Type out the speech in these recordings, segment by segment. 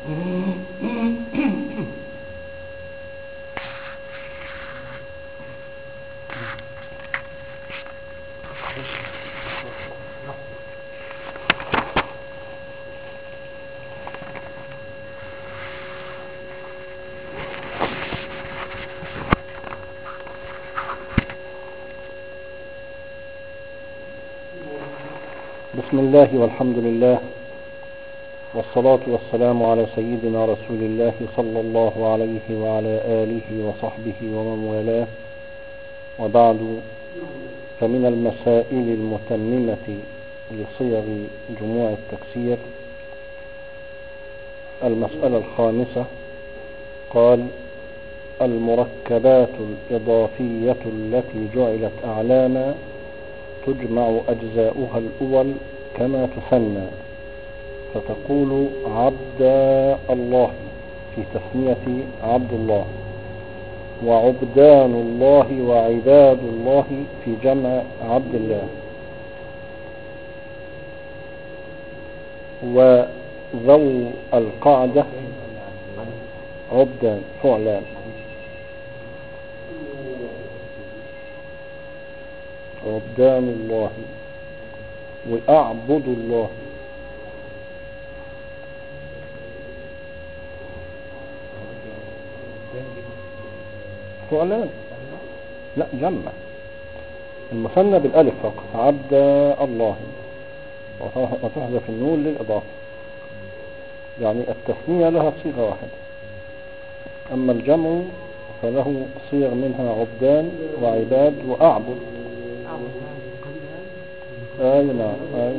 بسم الله والحمد لله والصلاة والسلام على سيدنا رسول الله صلى الله عليه وعلى آله وصحبه ومن والاه، وبعد، فمن المسائل المتممة لصيغ جموع التكسير المسألة الخامسة. قال: المركبات الإضافية التي جعلت أعلاما تجمع أجزاؤها الأول كما تثنى، فتقول عبد الله في تثنية عبد الله، وعبدان الله وعباد الله في جمع عبد الله، وذو القعدة عبدان فعلان، عبدان الله وأعبد الله فعلان، لا جمع، المثنى بالالف فقط عبد الله، وتحذف النون للإضافة، يعني التثنية لها صيغة واحدة، أما الجمع فله صيغ منها عبدان وعباد وأعبد. نعم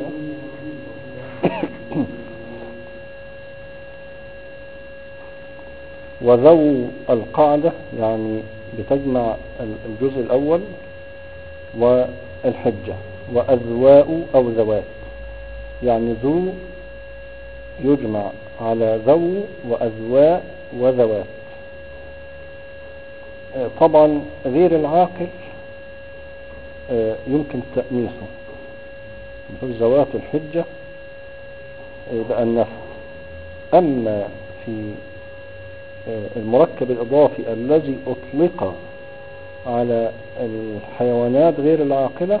وذو القعدة يعني بتجمع الجزء الأول والحجة، وأذواء أو ذوات، يعني ذو يجمع على ذو وأذواء وذوات. طبعا غير العاقل يمكن تأنيثه، مثل ذوات الحجة يبقى النفس. أما في المركب الإضافي الذي أطلق على الحيوانات غير العاقلة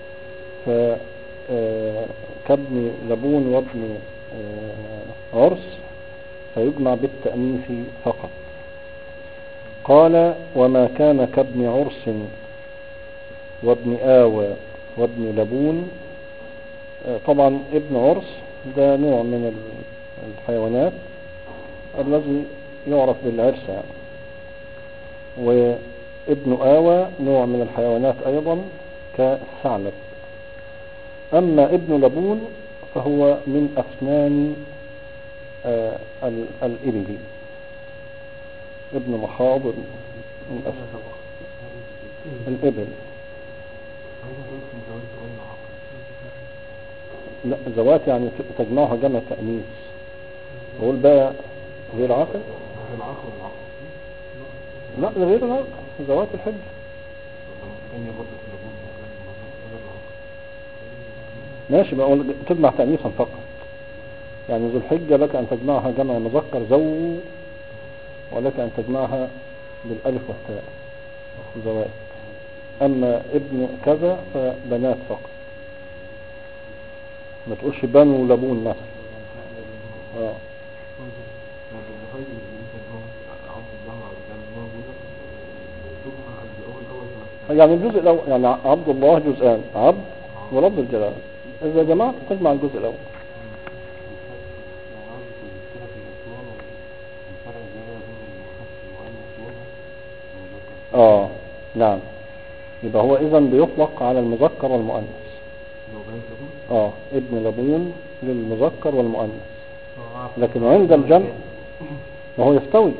كابن لبون وابن عرس فيجمع بالتأنيث فقط. قال: وما كان كابن عرس وابن آوى وابن لبون. طبعا ابن عرس ده نوع من الحيوانات الذي يعرف بالعرس يعني، وابن آوى نوع من الحيوانات أيضا كالثعلب. أما ابن لبون فهو من أسنان الإبل، ابن مخاض من أسنان الإبل. لا ذوات يعني تجمعها جمع تأنيث. بقول بقى غير عاقل، لا غير العاقل ذوات الحج. ماشي، بقول تجمع تأنيثا فقط، يعني ذو الحجة لك أن تجمعها جمع مذكر ذو، ولك أن تجمعها بالألف والتاء ذوات. أما ابن كذا فبنات فقط، ما تقولش بنو لبون مثلا. يعني الجزء الأول، يعني عبد الله جزءان، عبد ورب الجلال، إذا جمعت تجمع الجزء الأول. نعم، يبقى هو إذن بيطلق على المذكر والمؤنث. ابن لبون للمذكر والمؤنث، لكن عند الجمع وهو يستوي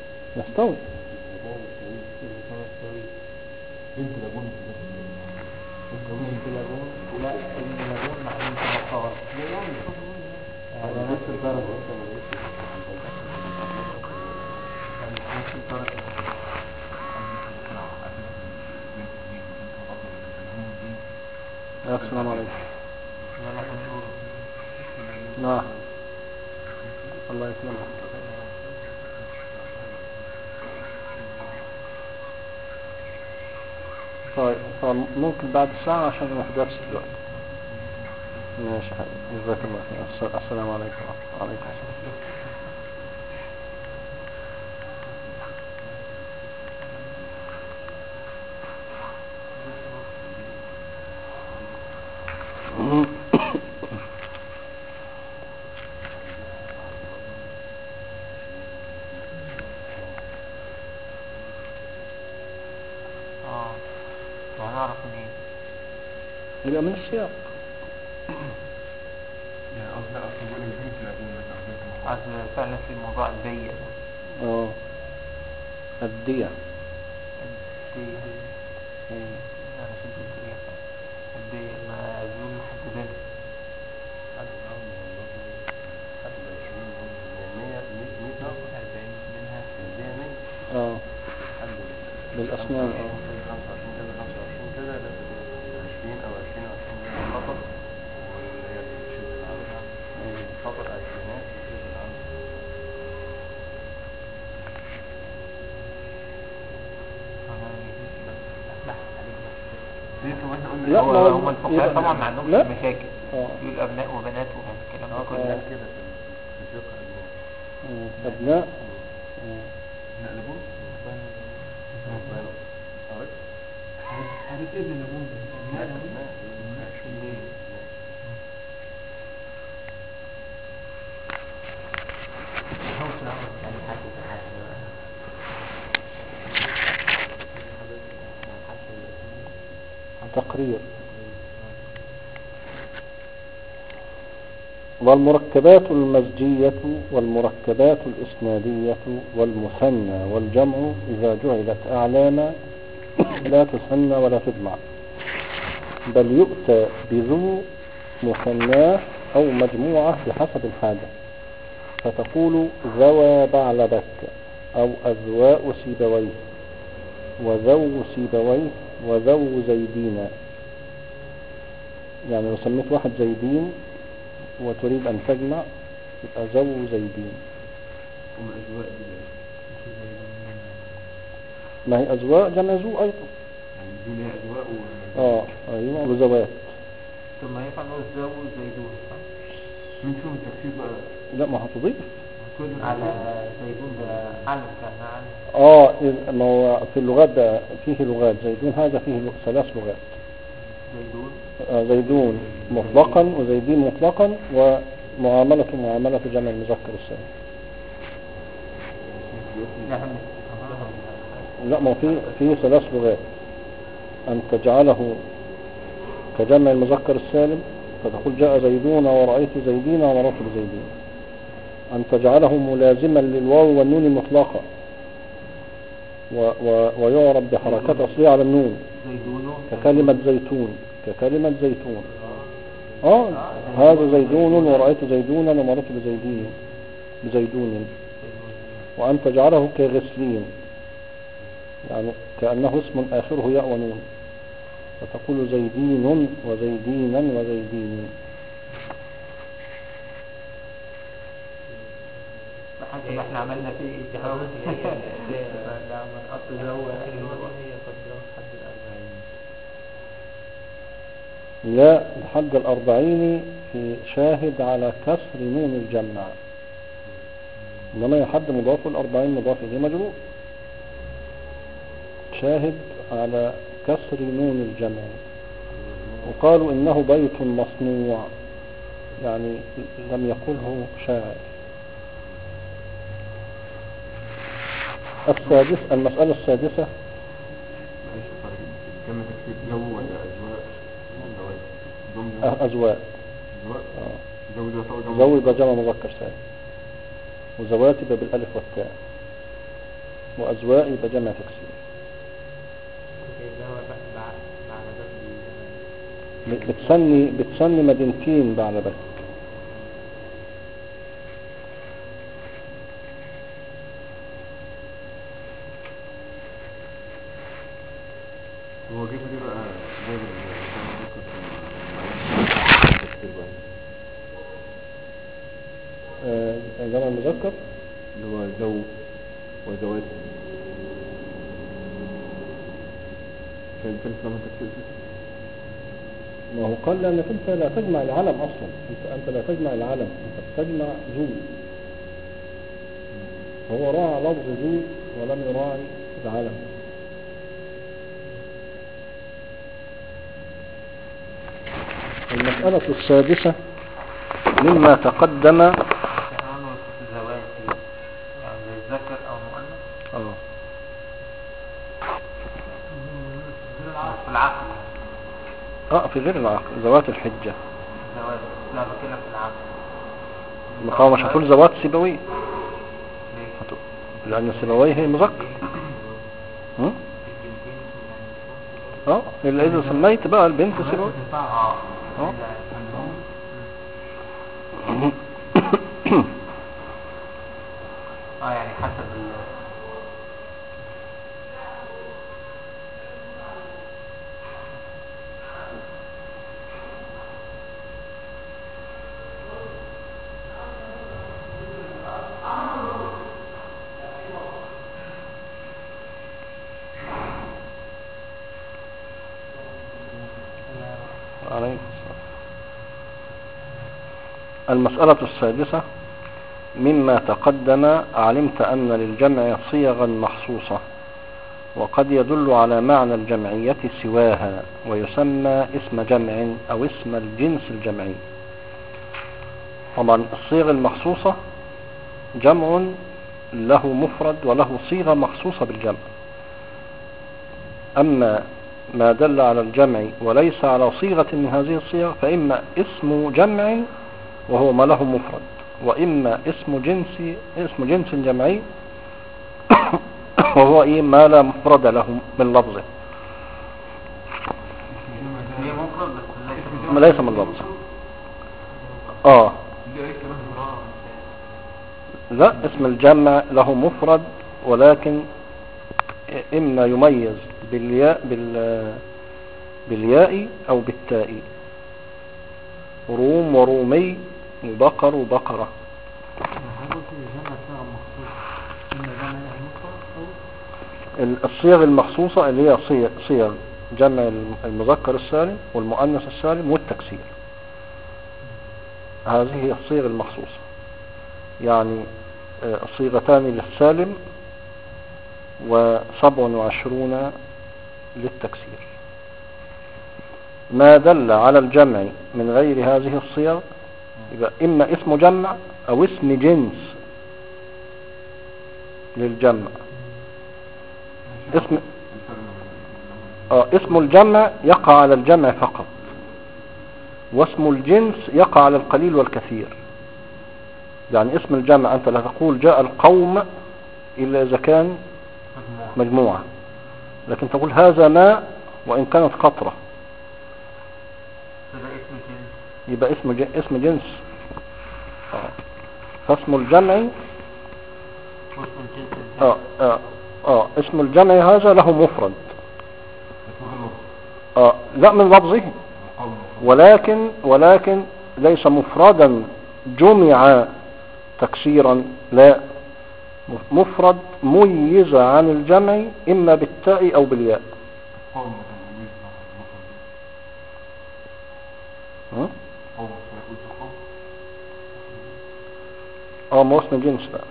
بنت لبون لا ابن لبون مع بنت مقار يعني نفس الدرجة، نفس الدرجة. السلام عليكم. نعم الله يسلمك. طيب فممكن بعد ساعة عشان نروح درس دلوقتي. ماشي يا حبيبي، جزاك الله خير. السلام عليكم ورحمة الله. وعليكم السلام. وهنعرف منين؟ يبقى من السياق. يعني قصدي أصلا بقول إن يمكن أكون مثلا أصل فعلا في موضوع الدية ده. الدية. الدية أنا شفت الدية الدية ما زول محددين حد حد 20 100 40 منها الدية 100 حد بالأسنان 25 كذا 25 كذا لا 20 أو 20 أو 20 خطر، واللي هي شبه العمل خطر 20 وشبه العمل. لا هو هم الفقهاء طبعا ما عندهمش لا. مشاكل يقول ابناء وبنات والكلام ده كله كده في فقه أبناء. أبناء لبون عارف ايه ابن لبون تقرير. والمركبات المزجية والمركبات الإسنادية والمثنى والجمع إذا جعلت أعلاما لا تثنى ولا تجمع، بل يؤتى بذو مثناه أو مجموعة بحسب الحاجة، فتقول ذوى بعلبك أو أذواء سيبويه وذو سيبويه وذو زيدين. يعني لو سميت واحد زيدين وتريد أن تجمع يبقى ذو زيدين. ما هي أزواء جمع ذو أيضا. يعني دي أزواء أيوة وزوات. ثم ينفع نقول ذو زيدون صح؟ من شو التفسير بقى؟ لا ما هتضيف على زيدون ده علم كان ما هو في اللغات ده فيه لغات. زيدون هذا فيه 3 لغات. زيدون مطلقا وزيدين مطلقا ومعاملة جمع المذكر السالم. لا ما في 3 لغات. أن تجعله كجمع المذكر السالم فتقول جاء زيدون ورأيت زيدين ومررت بزيدين. أن تجعله ملازما للواو والنون مطلقا ويعرب بحركات أصلية على النون ككلمة زيتون. هذا زيدون ورأيت زيدونا ومررت بزيدون. وأن تجعله كغسلين يعني كأنه اسم آخره ياء ونون فتقول زيدين وزيدينا وزيدين. حسب احنا عملنا فيه اجتهاد لما نحط زو لا لحد 40 في شاهد على كسر نون الجمع، انما يحد مضاف 40 مضاف اليه مجرور. شاهد على كسر نون الجمع. وقالوا انه بيت مصنوع يعني لم يقله شاعر. المسألة السادسة كم تكتير جو ولا أزواء؟ أزواء. زو يبقى جمع مذكر سالم، وزوات يبقى بالألف والتاء، وأزواء يبقى جمع تكسير. بتسني مدينتين بعلبك. هو كيف دي بقى جمع المذكر اللي هو زو وزوات ما هو قال لأنك أنت لا تجمع العلم أصلا، أنت لا تجمع العلم، أنت تجمع ذو. هو راعى لفظ ذو ولم يراعي العلم. المسألة السادسة مما تقدم. كمان زواج يعني للذكر أو مؤنث في العقل في غير العقل، ذوات الحجة. زواج، لا بكلم في العقل. ما هو مش هتقول ذوات سيبويه، ليه؟ لأن سيبويه هي مذكر. إلا إذا سميت بقى البنت سيبويه. يعني حسب عليه الصلاة. المسألة السادسة مما تقدم. علمت أن للجمع صيغا مخصوصة وقد يدل على معنى الجمعية سواها ويسمى اسم جمع أو اسم الجنس الجمعي. طبعا الصيغ المخصوصة جمع له مفرد وله صيغة مخصوصة بالجمع. أما ما دل على الجمع وليس على صيغة من هذه الصيغ فإما اسم جمع وهو ما له مفرد، وإما اسم جنس جمعي وهو ما لا مفرد له من لفظه. ليس من لفظه. لا، اسم الجمع له مفرد ولكن إما يميز بالياء أو بالتاء. روم ورومي وبقر وبقرة. الصيغ المخصوصة اللي هي صيغ جمع المذكر السالم والمؤنث السالم والتكسير، هذه هي الصيغ المخصوصة. يعني صيغتان للسالم و27 للتكسير. ما دل على الجمع من غير هذه الصيغ يبقى إما اسم جمع أو اسم جنس للجمع. اسم الجمع يقع على الجمع فقط، واسم الجنس يقع على القليل والكثير. يعني اسم الجمع أنت لا تقول جاء القوم إلا إذا كان مجموعة، لكن تقول هذا ماء وإن كانت قطرة، يبقى اسم جنس. فاسم الجمع اسم الجمع هذا له مفرد لا من لفظه، ولكن ليس مفردا جمع تكسيرا، لا، مفرد ميز عن الجمع إما بالتاء أو بالياء. ما اسم جنس بقى.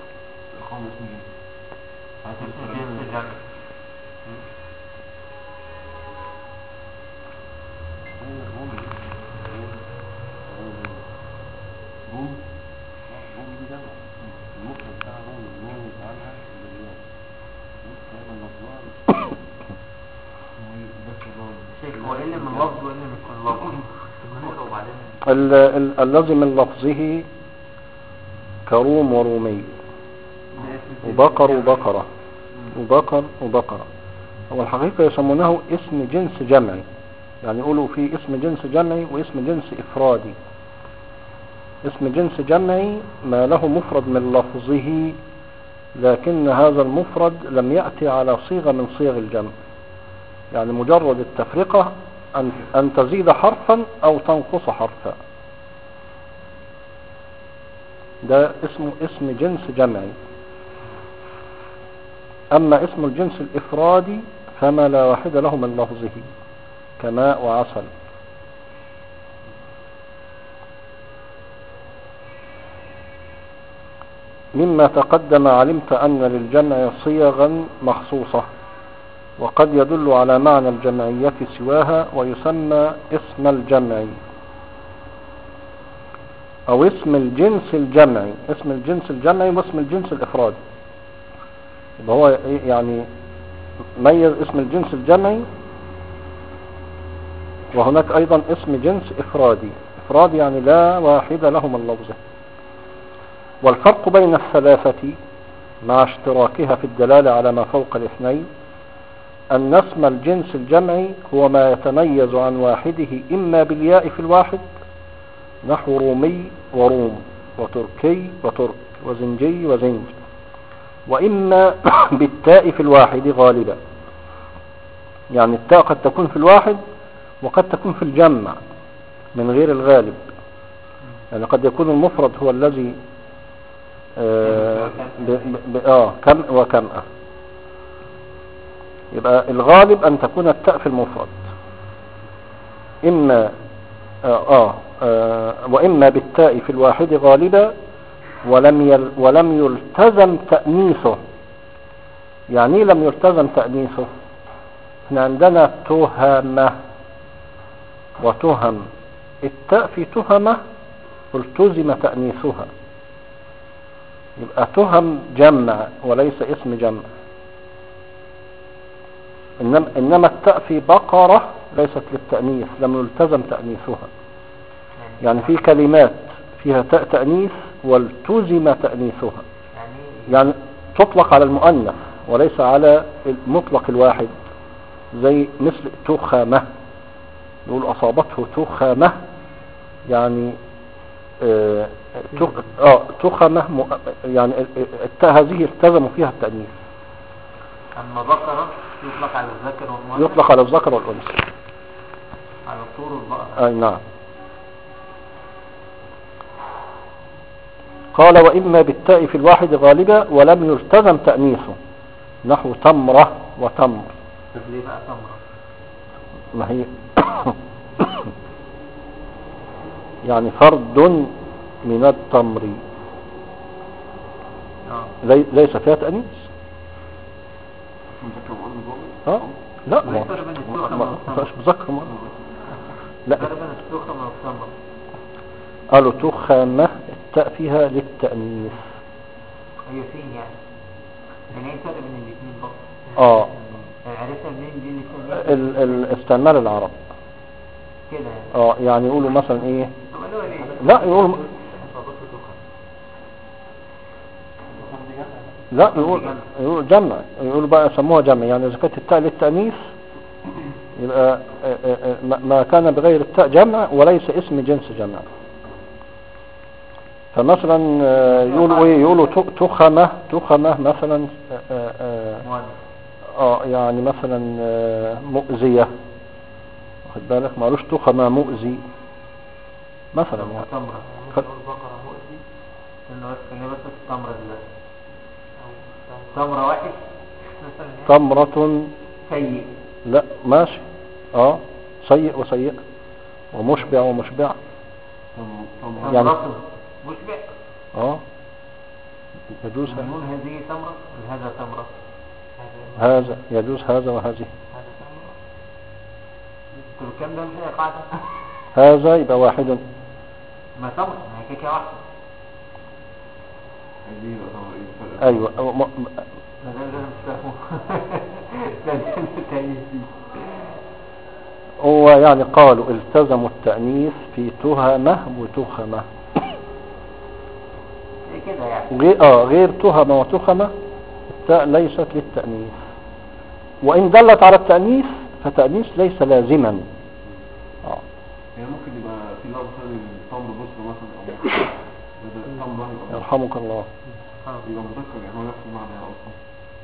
الذي من لفظه كروم ورومي وبقر وبقرة وبقر وبقرة. هو الحقيقة يسمونه اسم جنس جمعي، يعني يقولوا فيه اسم جنس جمعي واسم جنس إفرادي. اسم جنس جمعي ما له مفرد من لفظه، لكن هذا المفرد لم يأتي على صيغة من صيغ الجمع، يعني مجرد التفرقة أن تزيد حرفا أو تنقص حرفا، ده اسم جنس جمعي. أما اسم الجنس الإفرادي فما لا واحد له من لفظه كماء وعسل. مما تقدم علمت أن للجمع صيغا مخصوصة، وقد يدل على معنى الجمعية سواها، ويسمى اسم الجمع أو اسم الجنس الجمعي. اسم الجنس الجمعي واسم الجنس الإفرادي. يبقى هو يعني ميز اسم الجنس الجمعي، وهناك أيضا اسم جنس إفرادي. إفرادي يعني لا واحد له من لفظه. والفرق بين الثلاثة مع اشتراكها في الدلالة على ما فوق الاثنين أن اسم الجنس الجمعي هو ما يتميز عن واحده إما بالياء في الواحد نحو رومي وروم وتركي وترك وزنجي وزنج، وإما بالتاء في الواحد غالبا. يعني التاء قد تكون في الواحد وقد تكون في الجمع من غير الغالب. يعني قد يكون المفرد هو الذي كم وكمأة. يبقى الغالب أن تكون التاء في المفرد إما وإما بالتاء في الواحد غالبا ولم يلتزم تأنيثه. يعني لم يلتزم تأنيثه. احنا عندنا تهمة وتهم. التاء في تهمة التزم تأنيثها، يبقى تهم جمع وليس اسم جمع. إنما التاء في بقرة ليست للتأنيث، لم يلتزم تأنيثها. يعني في كلمات فيها تاء تأنيث والتزم تأنيثها، يعني تطلق على المؤنث وليس على المطلق الواحد. زي مثل تخمة، يقول أصابته تخمة، يعني تخمة، يعني التاء هذه التزموا فيها التأنيث. أما بقرة يطلق على الذكر والأنثى. يطلق على الذكر والأنثى، على الطور والبقرة. أي نعم. قال وإما بالتاء في الواحد غالبا ولم يلتزم تأنيثه نحو تمرة وتمر. طب ليه بقى تمرة؟ ما هي يعني فرد من التمر ليس فيها تأنيث. لا ما فيهاش مذكر مرة. لا قالوا تخمة التاء فيها للتأنيث. هي فين يعني ايه الفرق بين الاثنين برضه؟ عرفنا منين دي الاثنين؟ استعمال العرب كده يعني. يعني يقولوا مثلا ايه، لا يقولوا لا يقول جمع، يقولوا بقى يسموها جمع. يعني اذا كانت التاء للتأنيث يبقى ما كان بغير التاء جمع وليس اسم جنس جمع. فمثلا يقولوا ايه، يقولوا تخمة مثلا يعني مثلا مؤذية، واخد بالك، ما قالوش تخمة مؤذي مثلا. يعني تمرة البقرة مؤذي انه بس التمرة تمرة واحد تمرة سيء. لا ماشي سيء وسيء ومشبع ومشبع. يعني مشبع يجوز نقول هذه تمرة وهذا تمرة. هذا يجوز هذا وهذه. كم ده مش هي قاعدة. هذا يبقى واحد. ما تمرة ما هي كيكة واحدة. ايوه هو يعني قالوا التزموا التأنيث في تهمة وتخمة كده يعني. غير تهمة وتخمة التاء ليست للتأنيث، وإن دلت على التأنيث فتأنيث ليس لازما. يعني ممكن يبقى في لفظ ثاني التمر بصر مثلا او التمر يرحمك الله يبقى مذكر، يعني هو نفس المعنى اصلا.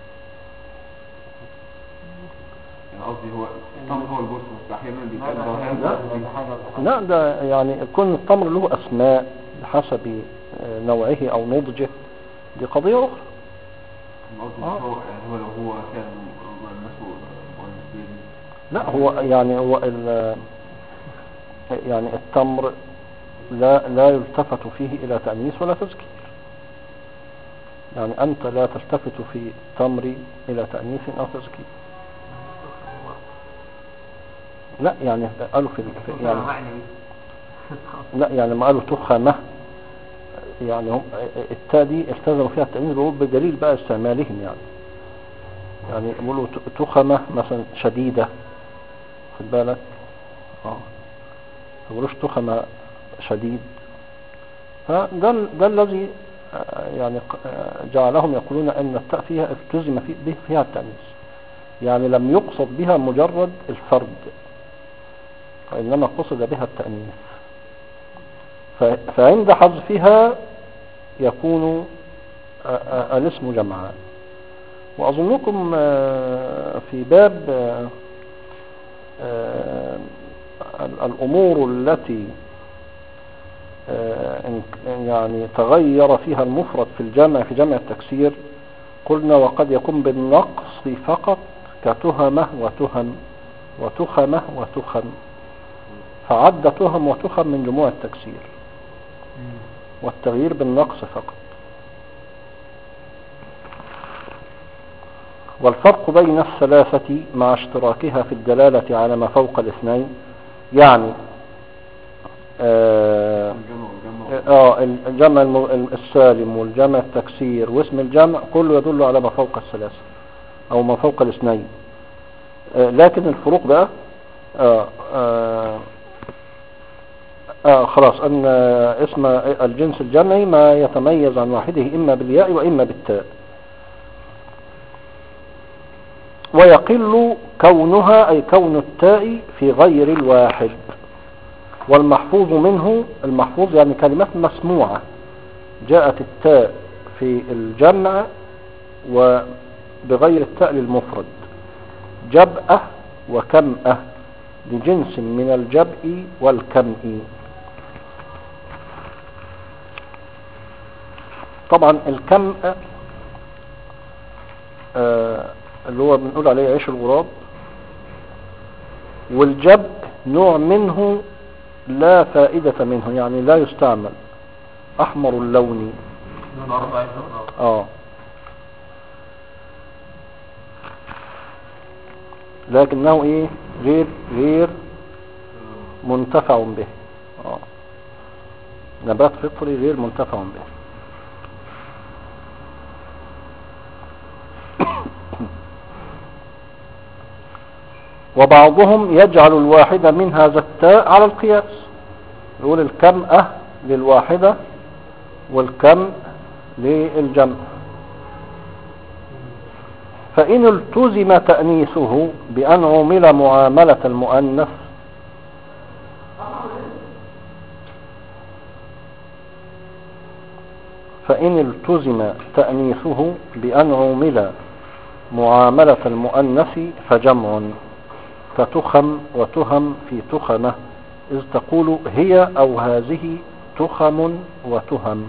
يعني قصدي هو التمر هو البصر، بس احيانا بيتقال لا ده يعني يكون التمر له اسماء بحسب نوعه او نضجه، دي قضية اخرى. قصدي هو يعني هو لو هو كان الناس لا هو يعني يعني التمر لا يلتفت فيه إلى تأنيث ولا تذكير. يعني أنت لا تلتفت في التمر إلى تأنيث أو تذكير. لا يعني قالوا يعني لا يعني ما قالوا تخمة، يعني هم التاء دي التزموا فيها التأنيث بيقول بدليل بقى استعمالهم. يعني يقولوا تخمة مثلا شديدة، خد بالك. ما يقولوش تخمة شديد. ده الذي يعني جعلهم يقولون ان التاء فيها التزم به فيها التأنيث، يعني لم يقصد بها مجرد الفرد وإنما قصد بها التأنيث. فعند حذفها يكون الاسم جمعا. وأظنكم في باب الأمور التي يعني تغير فيها المفرد في الجمع في جمع التكسير قلنا وقد يكون بالنقص فقط كتهمة وتهم وتخمة وتخم، فعد تهم وتخم من جموع التكسير، والتغيير بالنقص فقط. والفرق بين الثلاثة مع اشتراكها في الدلالة على ما فوق الاثنين، يعني الجمع السالم والجمع التكسير واسم الجمع كله يدل على ما فوق الثلاثة او ما فوق الاثنين. لكن الفروق بقى خلاص ان اسم الجنس الجمعي ما يتميز عن واحده اما بالياء واما بالتاء، ويقل كونها اي كون التاء في غير الواحد. والمحفوظ منه، المحفوظ يعني كلمات مسموعة جاءت التاء في الجمع وبغير التاء للمفرد، جبأة وكمأة لجنس من الجبء والكمء. طبعا الكمء اللي هو بنقول عليه عيش الغراب، والجبء نوع منه لا فائدة منه، يعني لا يستعمل، احمر اللون. لكنه ايه غير منتفع به. نبات فطري غير منتفع به. وبعضهم يجعل الواحدة من هذا التاء على القياس، يقول الكمأة للواحدة والكم للجمع. فإن التزم تأنيثه بأن عمل معاملة المؤنث فإن التزم تأنيثه بأن عمل معاملة المؤنث فجمع كتخم وتهم في تخمة، إذ تقول هي أو هذه تخم وتهم.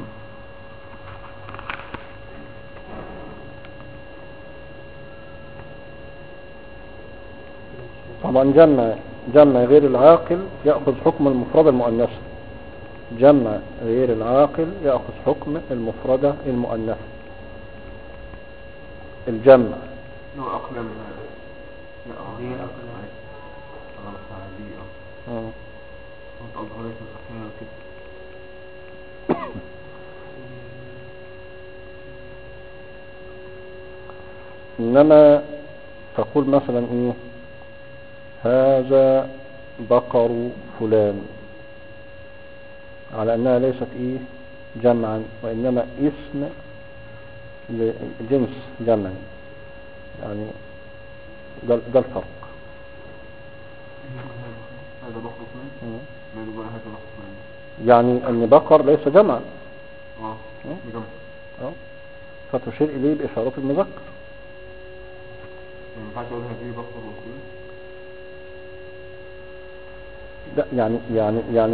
طبعا جمع غير العاقل يأخذ حكم المفردة المؤنثة. جمع غير العاقل يأخذ حكم المفردة المؤنثة. الجمع أقلم إنما تقول مثلا إيه هذا بقر فلان، على أنها ليست إيه جمعا وإنما اسم لجنس جمع. يعني ده الفرق. هذا بقر فلان يعني أن بقر ليس جمعا جمع فتشير إليه بإشارة المذكر. ما ينفعش اقول هذه بقر وفلان. لا يعني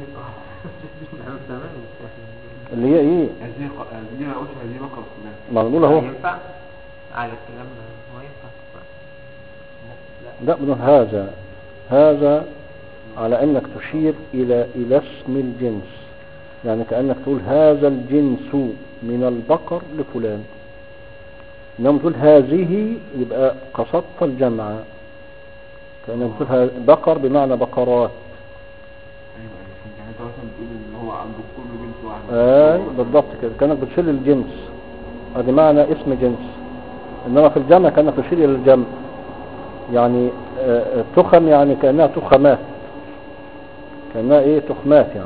اللي هي ايه هذه ما اقولش هذه بقر وفلان. ما نقول اهو ينفع على الكلام هو ينفع. لا بدون هذا. هذا على انك تشير الى اسم الجنس، يعني كأنك تقول هذا الجنس من البقر لفلان. انما تقول هذه يبقى قصدت الجمع، كأنك تقول بقر بمعنى بقرات. ايوه يعني انت مثلا بتقول ان هو عنده كل جنس واحد. بالضبط كده، كأنك بتشير الجنس، ادي معنى اسم جنس. انما في الجمع كأنك تشير الى الجمع، يعني تخم، يعني كأنها تخمات، كأنها ايه تخمات يعني.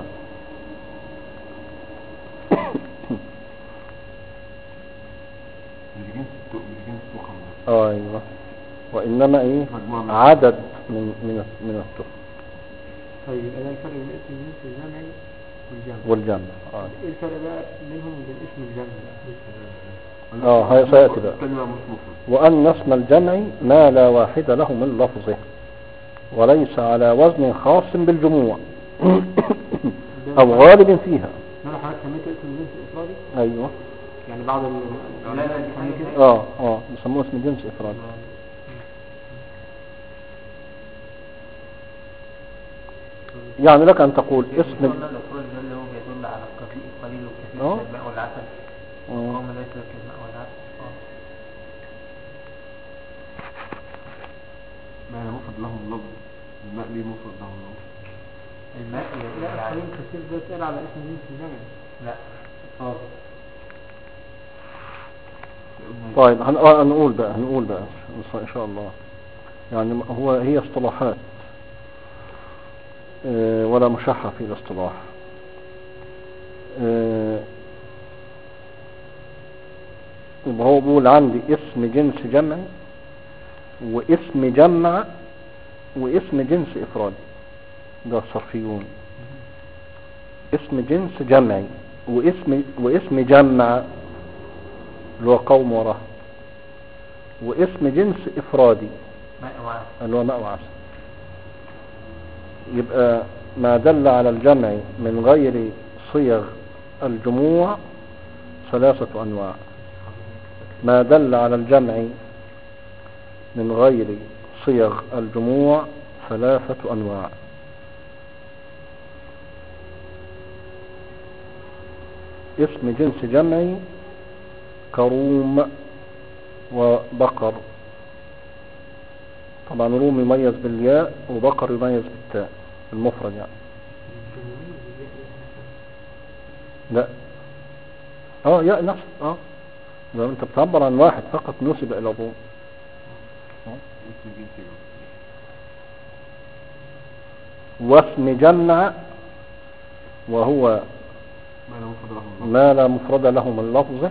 مش جنس تخم بس. ايوه، وانما ايه مجموعة من عدد من التخم طيب ده الفرق بين اسم الجنس الجمعي والجمع. والجمع. ايه الفرق بقى بينهم وبين اسم الجمع هي سيأتي بقى. كلمة مش مفرد. وأن اسم الجمع ما لا واحد له من لفظه وليس على وزن خاص بالجموع أو غالب فيها. انا حضرتك سميته اسم الجنس الافرادي. أيوه يعني بعض لا بيسموه اسم جنس إفرادي. يعني لك أن تقول اسم الافراد اللي هو بيدل على القليل والكثير من الماء والعسل، وقوم ليس كالماء والعسل. ما لا مفرد لهم اللفظ. الماء ليه مفرد لهم اللفظ. الماء لا القليل كثير ده اتقال على اسم جنس الجمع. لا طيب هنقول بقى إن شاء الله. يعني هي اصطلاحات ولا مشحة في الاصطلاح. يبقى هو بيقول عندي اسم جنس جمعي واسم جمع واسم جنس إفرادي، ده الصرفيون. اسم جنس جمعي واسم جمع اللي هو قوم ورهط، واسم جنس إفرادي اللي هو ماء وعسل. يبقى ما دل على الجمع من غير صيغ الجموع 3 أنواع. ما دل على الجمع من غير صيغ الجموع 3 أنواع. اسم جنس جمعي كروم وبقر. طبعا روم يميز بالياء وبقر يميز بالتاء المفرد يعني. لا ياء نفس لو انت بتعبر عن واحد فقط نسب الى ابوه. واسم جمع وهو ما لا مفرد له من لفظه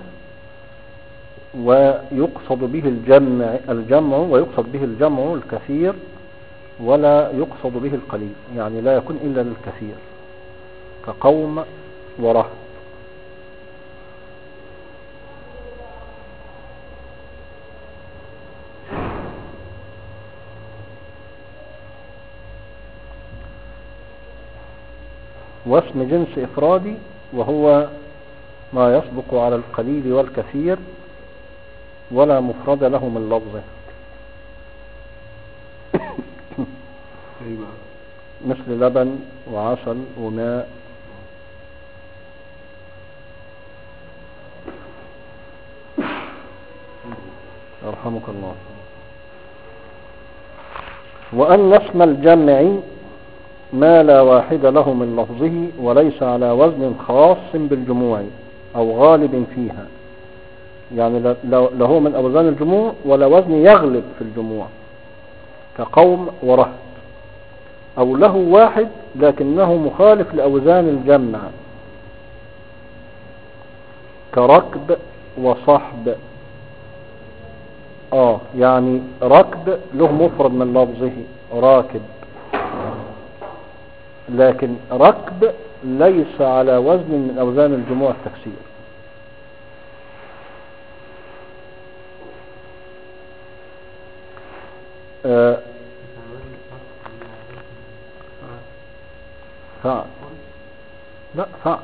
ويقصد به الجمع ويقصد به الجمع الكثير ولا يقصد به القليل، يعني لا يكون إلا للكثير كقوم ورهط. واسم جنس إفرادي وهو ما يسبق على القليل والكثير ولا مفرد له من لفظه. مثل لبن وعسل وماء. يرحمك الله. وأن اسم الجمع ما لا واحد له من لفظه وليس على وزن خاص بالجموع أو غالب فيها، يعني لا هو من أوزان الجموع ولا وزن يغلب في الجموع كقوم ورهط، أو له واحد لكنه مخالف لأوزان الجمع كركب وصحب. يعني ركب له مفرد من لفظه راكب، لكن ركب ليس على وزن من أوزان الجموع التكسير. فعل لا فعل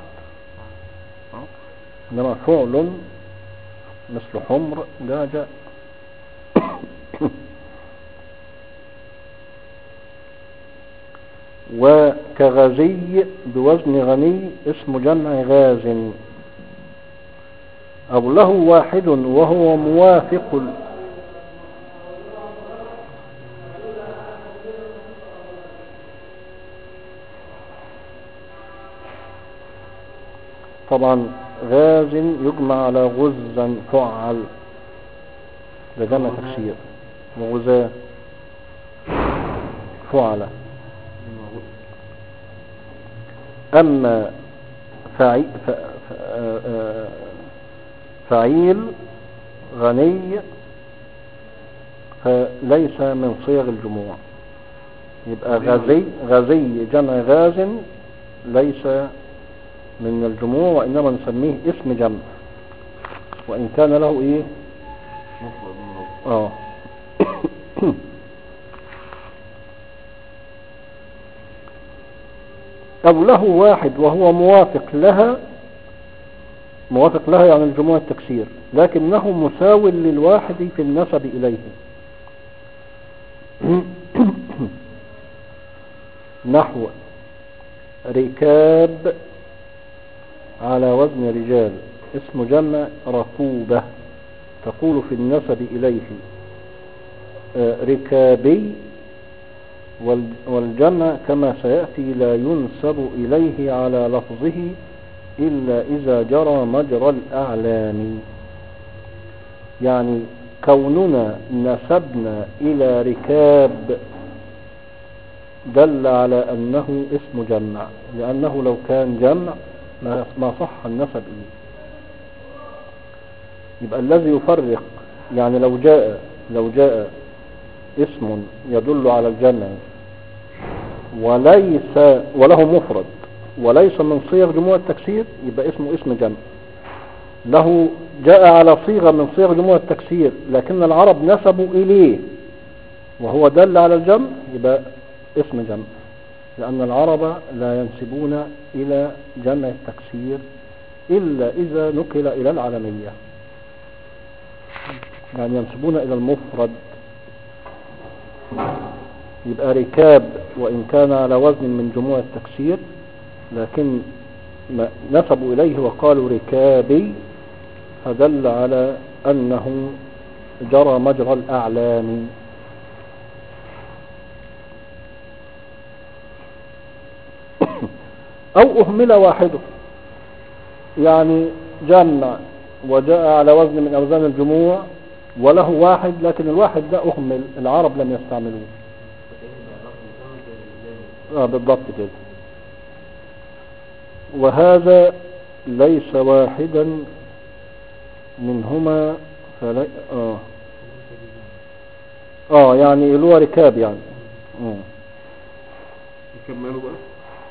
إنما فعل مثل حمر لا جاء. وكغزي بوزن غني اسم جمع غاز. أو له واحد وهو موافق طبعا غاز يجمع على غزا فعل، ده جمع تكسير، وغزاة فعل. أما فعيل غني فليس من صيغ الجموع، يبقى غزي جمع غاز ليس من الجموع، وإنما نسميه اسم جمع وإن كان له إيه أو له واحد وهو موافق لها يعني الجموع التكسير، لكنه مساو للواحد في النسب إليه. نحو ركاب على وزن رجال اسم جمع ركوبة، تقول في النسب إليه ركابي، والجمع كما سيأتي لا ينسب إليه على لفظه إلا إذا جرى مجرى الأعلام. يعني كوننا نسبنا إلى ركاب دل على أنه اسم جمع، لأنه لو كان جمع ما صح النسب إليه. يبقى الذي يفرق، يعني لو جاء اسم يدل على الجمع وله مفرد وليس من صيغ جموع التكسير يبقى اسمه اسم جمع. له جاء على صيغة من صيغ جموع التكسير لكن العرب نسبوا إليه وهو دل على الجمع يبقى اسم جمع، لأن العرب لا ينسبون إلى جمع التكسير إلا إذا نقل إلى العالمية، يعني ينسبون إلى المفرد. يبقى ركاب وإن كان على وزن من جموع التكسير لكن نسبوا إليه وقالوا ركابي، فدل على أنه جرى مجرى الأعلام. أو أهمل واحده، يعني جمع وجاء على وزن من أوزان الجموع وله واحد لكن الواحد ده أهمل، العرب لم يستعملوه. بالضبط كده. وهذا ليس واحدا منهما يعني اللي هو ركاب يعني يكملوا بقى.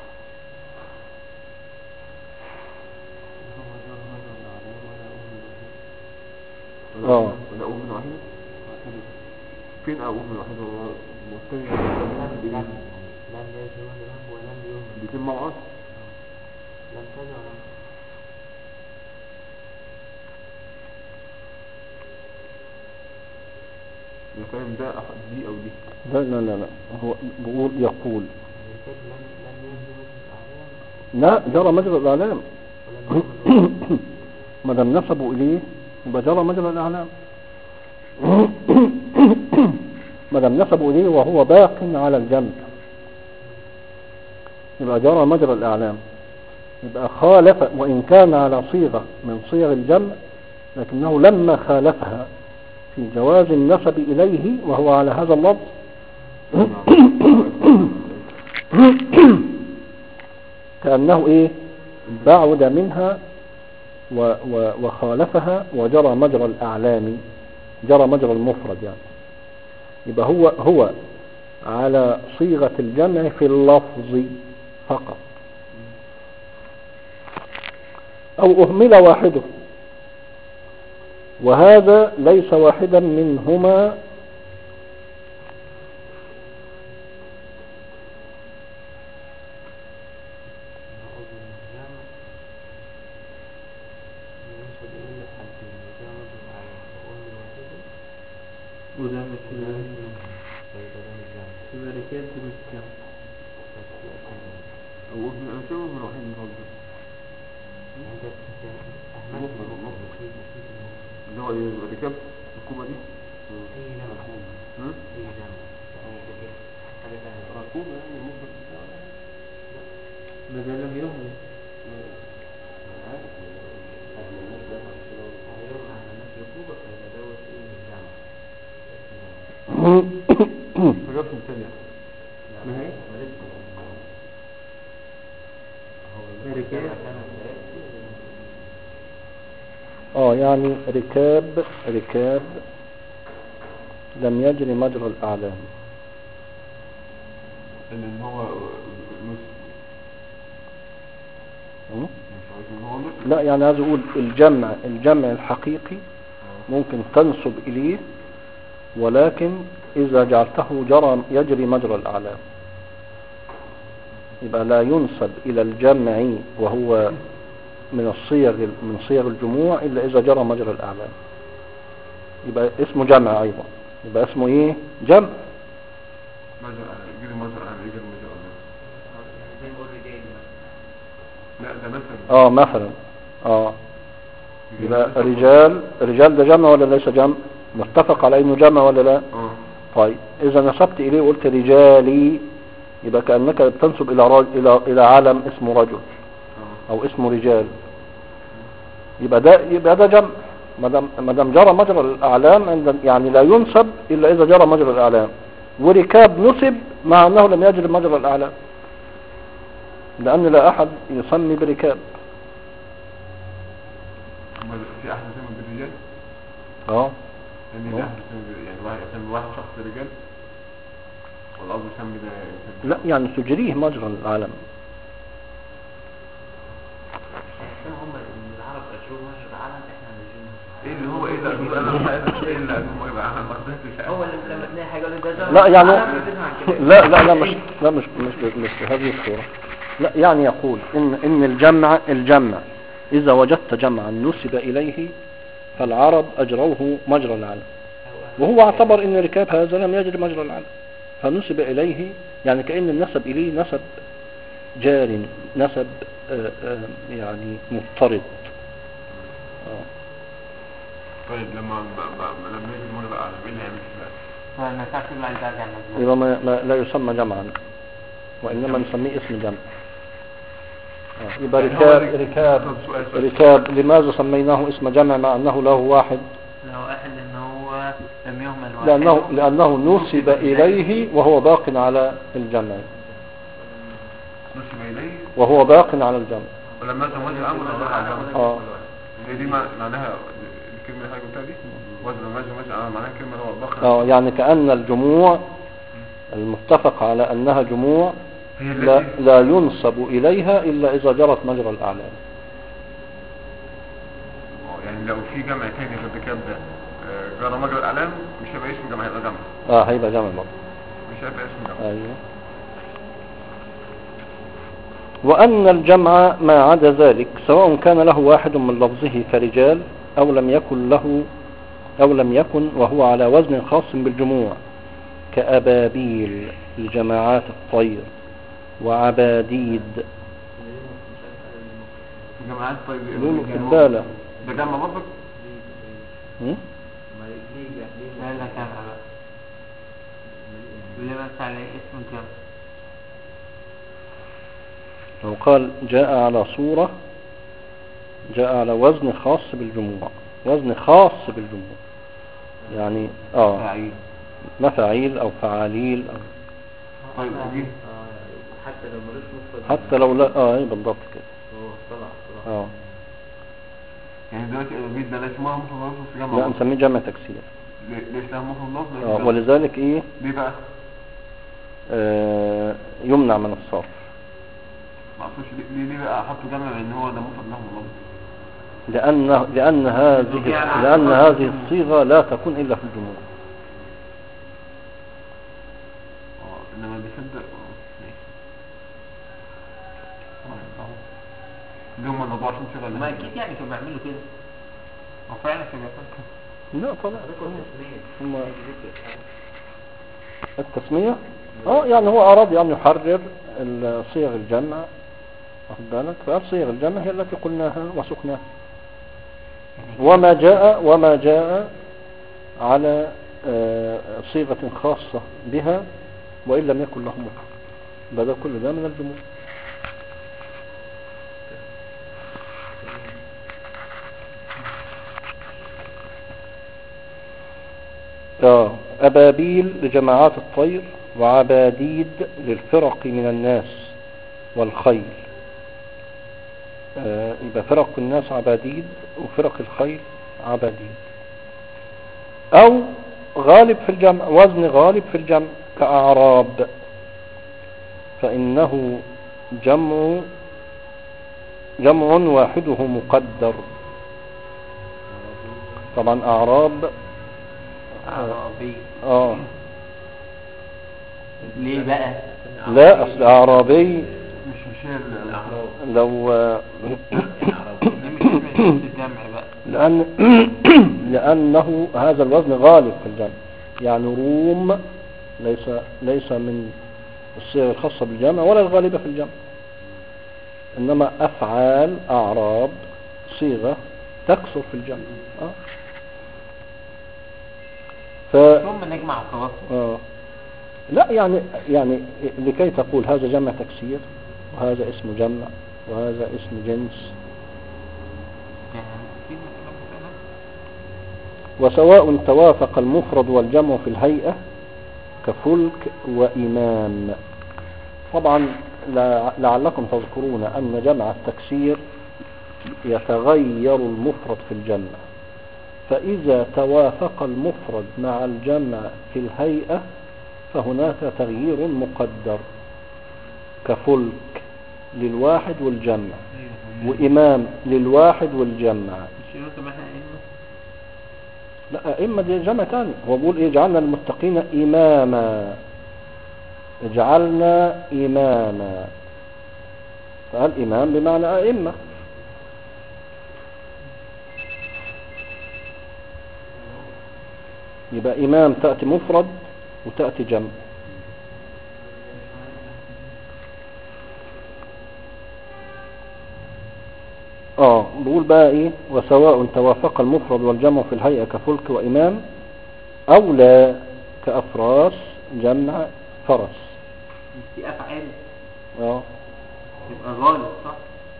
ولا أؤمن واحد فين أؤمن واحد هو مستوى لم يزن ولم يؤمن بيتم مع بعض لم تزن. فاهم ده دي أو دي؟ لا هو يقول لا جرى مجرى الأعلام ما دام نسبوا إليه يبقى جرى مجرى الأعلام. ما دام نسبوا إليه وهو باق على الجمع يبقى جرى مجرى الأعلام. يبقى خالف وإن كان على صيغة من صيغ الجمع لكنه لما خالفها في جواز النسب إليه وهو على هذا اللفظ كأنه بعد منها وخالفها وجرى مجرى الأعلام، جرى مجرى المفرد يعني. يبقى هو على صيغة الجمع في اللفظ فقط. أو أهمل واحده، وهذا ليس واحدا منهما او انا شايف ابن واحد مفضل اللي هو ايه ركاب الركوبة دي ركوبة يعني مفضل ما ده لم يهمل ركاب ثانية ما هي ركاب يعني ركاب لم يجري مجرى الأعلام. اللي هو نص مش عايز ان هو نص. لا يعني عايز اقول الجمع الحقيقي ممكن تنسب اليه، ولكن اذا جعلته يجري مجرى الاعلام يبقى لا ينسب الى الجمع وهو من صيغ الجموع الا اذا جرى مجرى الاعلام، يبقى اسمه جمع ايضا، يبقى اسمه ايه؟ جمع. يجري مجرى زي ما قلت رجال لا ده مثلا مثلا يبقى رجال ده جمع ولا ليس جمع؟ متفق على انه جمع ولا لا؟ طيب اذا نسبت اليه وقلت رجالي يبقى كأنك تنسب الى عالم اسمه رجل او اسمه رجال، يبقى ده جمع ما دام جرى مجرى الاعلام، يعني لا ينسب الا اذا جرى مجرى الاعلام. وركاب نسب مع انه لم يجري مجرى الاعلام، لان لا احد يسمي بركاب. في احد يسمي بالرجال يعني ده يعني واحد يسمي واحد شخص رجال والأرض يسمي ده لا يعني تجريه مجرى العالم. هم العرب أجروا مجرى العالم، إحنا نجروا ايه اللي هو ايه اللي هم يبقى عالم هو لما تلاقي حاجة يقول ده لا يعني مش بهذه الصورة. لا يعني يقول ان الجمع اذا وجدت جمعا نسب اليه فالعرب اجروه مجرى العالم، وهو اعتبر ان ركاب هذا لم يجري مجرى العالم فنسب اليه، يعني كأن النسب اليه نسب جار، نسب يعني مضطرد. طيب لما يجي مجرى العالم ايه اللي هيعمل فيه؟ فما ينفعش تقول على ده جمع، يبقى ما لا يسمى جمعا وإنما نسميه اسم جمع. يبقى ركاب لماذا سميناه اسم جمع مع أنه له واحد؟ لأنه هو لم يهمل واحد، لأنه نسب إليه وهو باق على الجمع، نسب إليه وهو باق على الجمع. ولما تموز الأمر أدوه على الجمع. دي معناها الكلمة اللي قلتها دي وزن معناها كلمة هو البقر. يعني كأن الجموع المتفق على أنها جموع لا ينسب إليها إلا إذا جرت مجرى الأعلام. يعني لو في جمع تاني في الركاب ده جرى مجرى الأعلام مش هيبقى اسم جمع، هيبقى جمع. هيبقى جمع برضه، مش هيبقى اسم جمع. أيوه. وأن الجمع ما عدا ذلك سواء كان له واحد من لفظه كرجال أو لم يكن وهو على وزن خاص بالجموع كأبابيل لجماعات الطير وعباديد. جماعات طيب البالة ده جمع برضك؟ لا كان بقى اللي بس على اسم جمع. لو قال جاء على وزن خاص بالجموع، وزن خاص بالجموع يعني مفاعيل او فعاليل او طيب حتى لو ملوش مفرد، حتى لو لا بالضبط كده. طلع يعني دلوقتي البيت ده لا اسمها مفرد لفظ جمع، لا نسميه جمع تكسير. ليش لا مفرد لفظ؟ ولذلك ايه ليه بقى يمنع من الصرف. ما اقصدش ليه بقى احطه جمع ان هو ده مفرد لفظ؟ لأن هذه الصيغة لا تكون إلا في الجموع. إنما بيصدق اليوم ما نضعش صيغة ما أكيد يعني كانوا بيعملوا كده، وفعلا كانوا بيعملوا كده. لا طبعا التسمية يعني هو أراد أن يحرر صيغ الجمع، واخد بالك؟ فصيغ الجمع هي التي قلناها وسقناها، وما جاء على صيغة خاصة بها وإن لم يكن له مفرد، بدأ كل ده من الجمهور. أبابيل لجماعات الطير، وعباديد للفرق من الناس والخيل. يبقى فرق الناس عباديد وفرق الخيل عباديد. أو غالب في الجمع، وزن غالب في الجمع كأعراب، فإنه جمع واحده مقدر. طبعا أعراب عربي. ليه بقى؟ لا، أصل أعرابي مش هي لو دي مش الجمع بقى، لأنه هذا الوزن غالب في الجمع. يعني روم ليس من الصيغ الخاصة بالجمع ولا الغالبة في الجمع، إنما أفعال أعراب صيغة تكثر في الجمع. ثم نجمع التوسط. لا، يعني لكي تقول هذا جمع تكسير وهذا اسم جمع وهذا اسم جنس. وسواء توافق المفرد والجمع في الهيئة كفلك وإمام. طبعا لعلكم تذكرون أن جمع التكسير يتغير المفرد في الجمع، فإذا توافق المفرد مع الجمع في الهيئة فهناك تغيير مقدر كفلك للواحد والجمع، وإمام للواحد والجمع. لا، إما دي جمع تاني. هو بيقول إيه؟ جعلنا المتقين إماما، جعلنا إماما، فقال إمام بمعنى أئمة. يبقى إمام تأتي مفرد وتأتي جمع. بقول بقى ايه؟ وسواء توافق المفرد والجمع في الهيئة كفلك وإمام، أو لا كأفراس جمع فرس. في أفعال يبقى غالب صح؟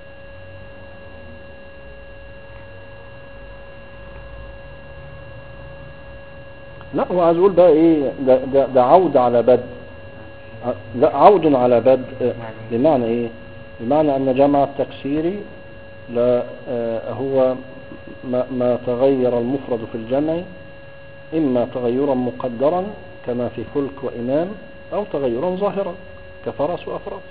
لا، هو عايز يقول بقى ايه؟ ده عود على بدء. لا، عود على بدء بمعنى ايه؟ بمعنى ان جمع التكسيري لا هو ما تغير المفرد في الجمع إما تغيرا مقدرا كما في فلك وإمام، أو تغيرا ظاهرا كفرس وأفراس.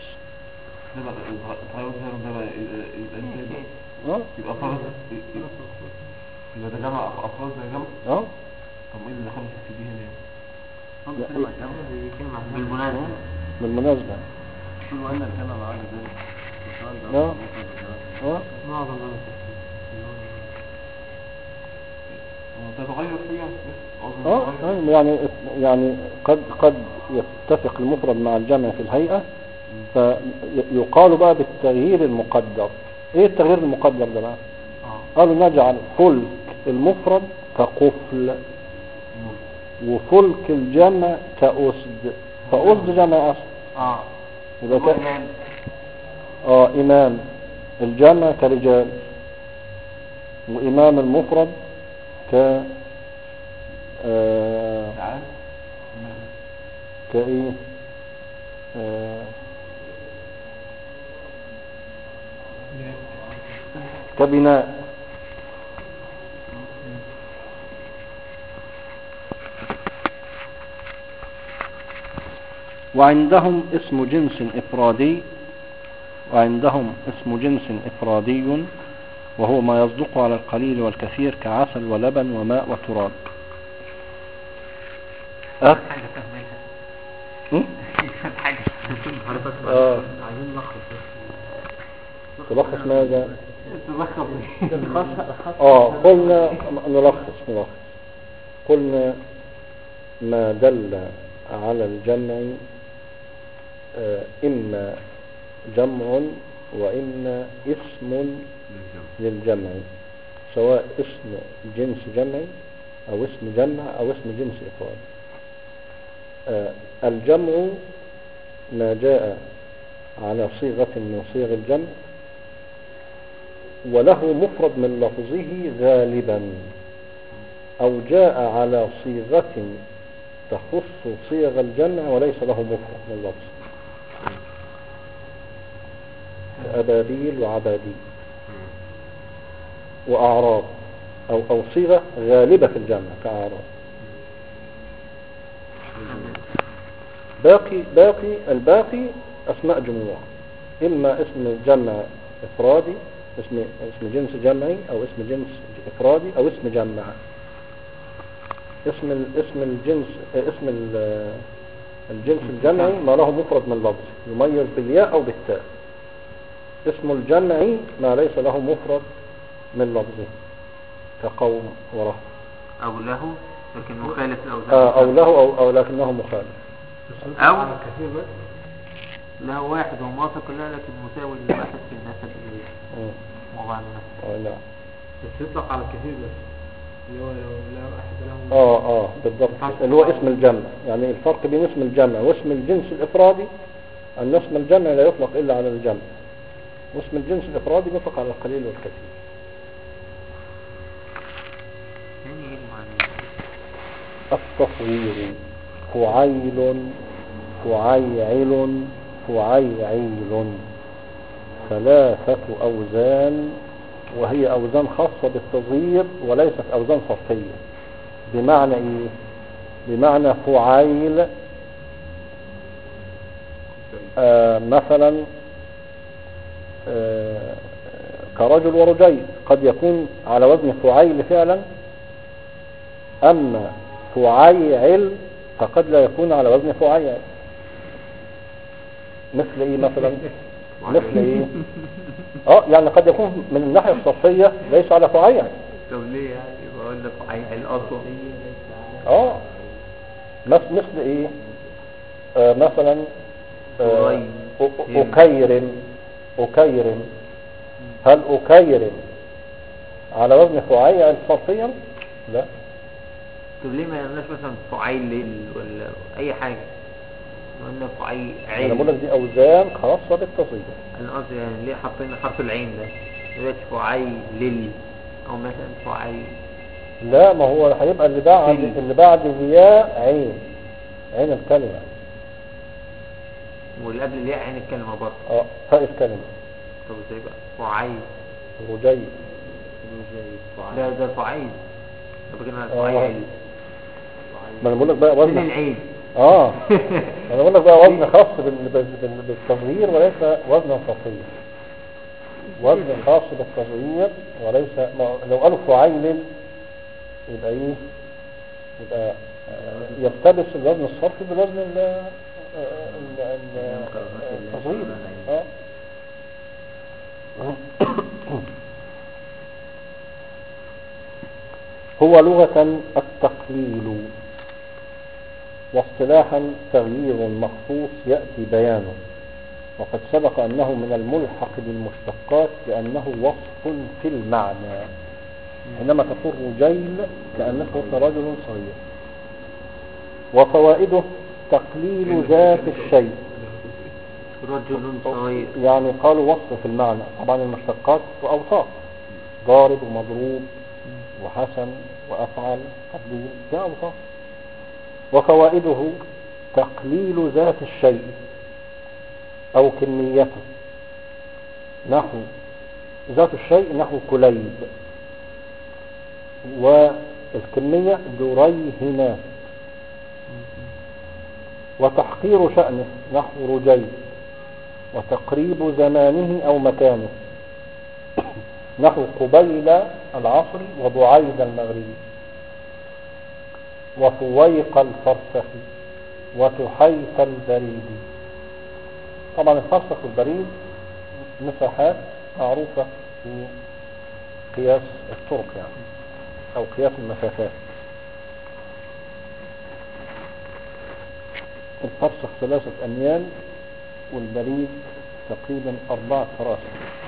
يبقى فرس يبقى ده جمع أفراس زي جمع. طب ايه اللي خلص في دي هنا؟ بالمناسبة شو أن الكلمة على ذلك معظم تتغير فيها. يعني قد يتفق المفرد مع الجمع في الهيئة، فيقال بقى بالتغيير المقدر. ايه التغيير المقدر ده بقى؟ قالوا نجعل فلك المفرد كقفل، وفلك الجمع كأسد، فأسد جمع أسد. يبقى إمام الجمع كرجال، وإمام المفرد ك كإيه كبناء. وعندهم اسم جنس إفرادي، وهو ما يصدق على القليل والكثير كعسل ولبن وماء وتراب. حاجة فهمها عايزين تلخص ماذا؟ قلنا نلخص. قلنا ما دل على الجمع إما جمع وإما اسم للجمع، سواء اسم جنس جمع أو اسم جمع أو اسم جنس إفراد. الجمع ما جاء على صيغة من صيغ الجمع وله مفرد من لفظه غالبا، أو جاء على صيغة تخص صيغ الجمع وليس له مفرد من لفظ، أبابيل وعباديل وأعراب، أو صيغة غالبة في الجمع كأعراب. الباقي أسماء جموع، إما اسم جمع إفرادي، اسم جنس جمعي، أو اسم جنس إفرادي، أو اسم جمع. اسم الجنس الجمعي ما له مفرد من لفظ يميز بالياء أو بالتاء. اسم الجمعي ما ليس له مفرد من لفظه كقوم ورهط، أو له لكن مخالف أو له أو لكنه مخالف، أو كثير بس له واحد ومواصل كلها لكن مساوي لواحد في النسب إليه وضع النسب. نعم، بس يطلق على الكثير بس اللي هو لو لا أحد له بالضبط، اللي هو اسم الجمع. يعني الفرق بين اسم الجمع واسم الجنس الإفرادي أن اسم الجمع لا يطلق إلا على الجمع، واسم الجنس الإفرادي يطلق على القليل والكثير. التصغير فعيل فعيعل فعيعيل 3 أوزان، وهي أوزان خاصة بالتصغير وليست أوزان صرفية. بمعنى إيه؟ بمعنى فعيل مثلا كرجل ورجيل قد يكون على وزن فعيل فعلا، أما فعيعل فقد لا يكون على وزن فعيعل. مثل إيه مثلا؟ مثل إيه؟ يعني قد يكون من الناحية الصرفية ليس على فعيعل. طب ليه يعني بقول لك فعيعل أصلا؟ مثل إيه؟ مثلا أكير. هل أكير على وزن فعيعل صرفيا؟ لا. طب ليه ما يعملناش مثلا فعيل ولا أي حاجة؟ قلنا فعيل. أنا بقول لك دي أوزان خاصة بالتصغير. أنا قصدي يعني ليه حاطين حرف العين ده؟ دلوقتي فعيل أو مثلا فعيل. لا، ما هو هيبقى اللي بعد الياء عين الكلمة، واللي قبل الياء عين الكلمة برضه. فاء الكلمة. طب ازاي بقى؟ فعيل رجيل. لا ده فعيل. طب كده فعيل. ما انا بقول لك بقى وزن العين. انا بقول لك بقى وزن خاص بالتصغير وليس وزنا صرفيا. وزن خاص بالتصغير وليس لو قالوا فعيل يبقى ايه؟ يبقى يلتبس الوزن الصرفي بالوزن التصغير. هو لغة التقليل، واصطلاحا تغيير مخصوص يأتي بيانه، وقد سبق أنه من الملحق بالمشتقات لأنه وصف في المعنى. حينما تقول رجيل كأنك قلت رجل صغير. وفوائده تقليل ذات الشيء، رجل صغير، يعني قالوا وصف في المعنى. طبعا المشتقات وأوصاف، ضارب ومضروب وحسن وأفعل تقليل ده أوصاف. وفوائده تقليل ذات الشيء أو كميته، نحو ذات الشيء نحو كليب، والكمية دريهمات. وتحقير شأنه نحو رجيل، وتقريب زمانه أو مكانه نحو قبيل العصر وبعيد المغرب، وفويق الفرسخ وتحيف البريد. طبعا الفرسخ والبريد مساحات معروفة في قياس الطرق يعني، أو قياس المسافات. الفرسخ 3 أميال والبريد تقريبا 4 كراسي.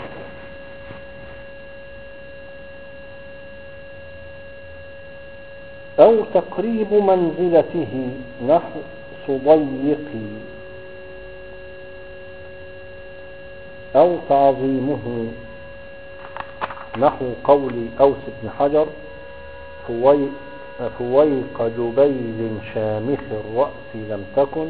أو تقريب منزلته نحو صضيقي، أو تعظيمه نحو قول أوس بن حجر فويق جبيل شامخ الرأس لم تكن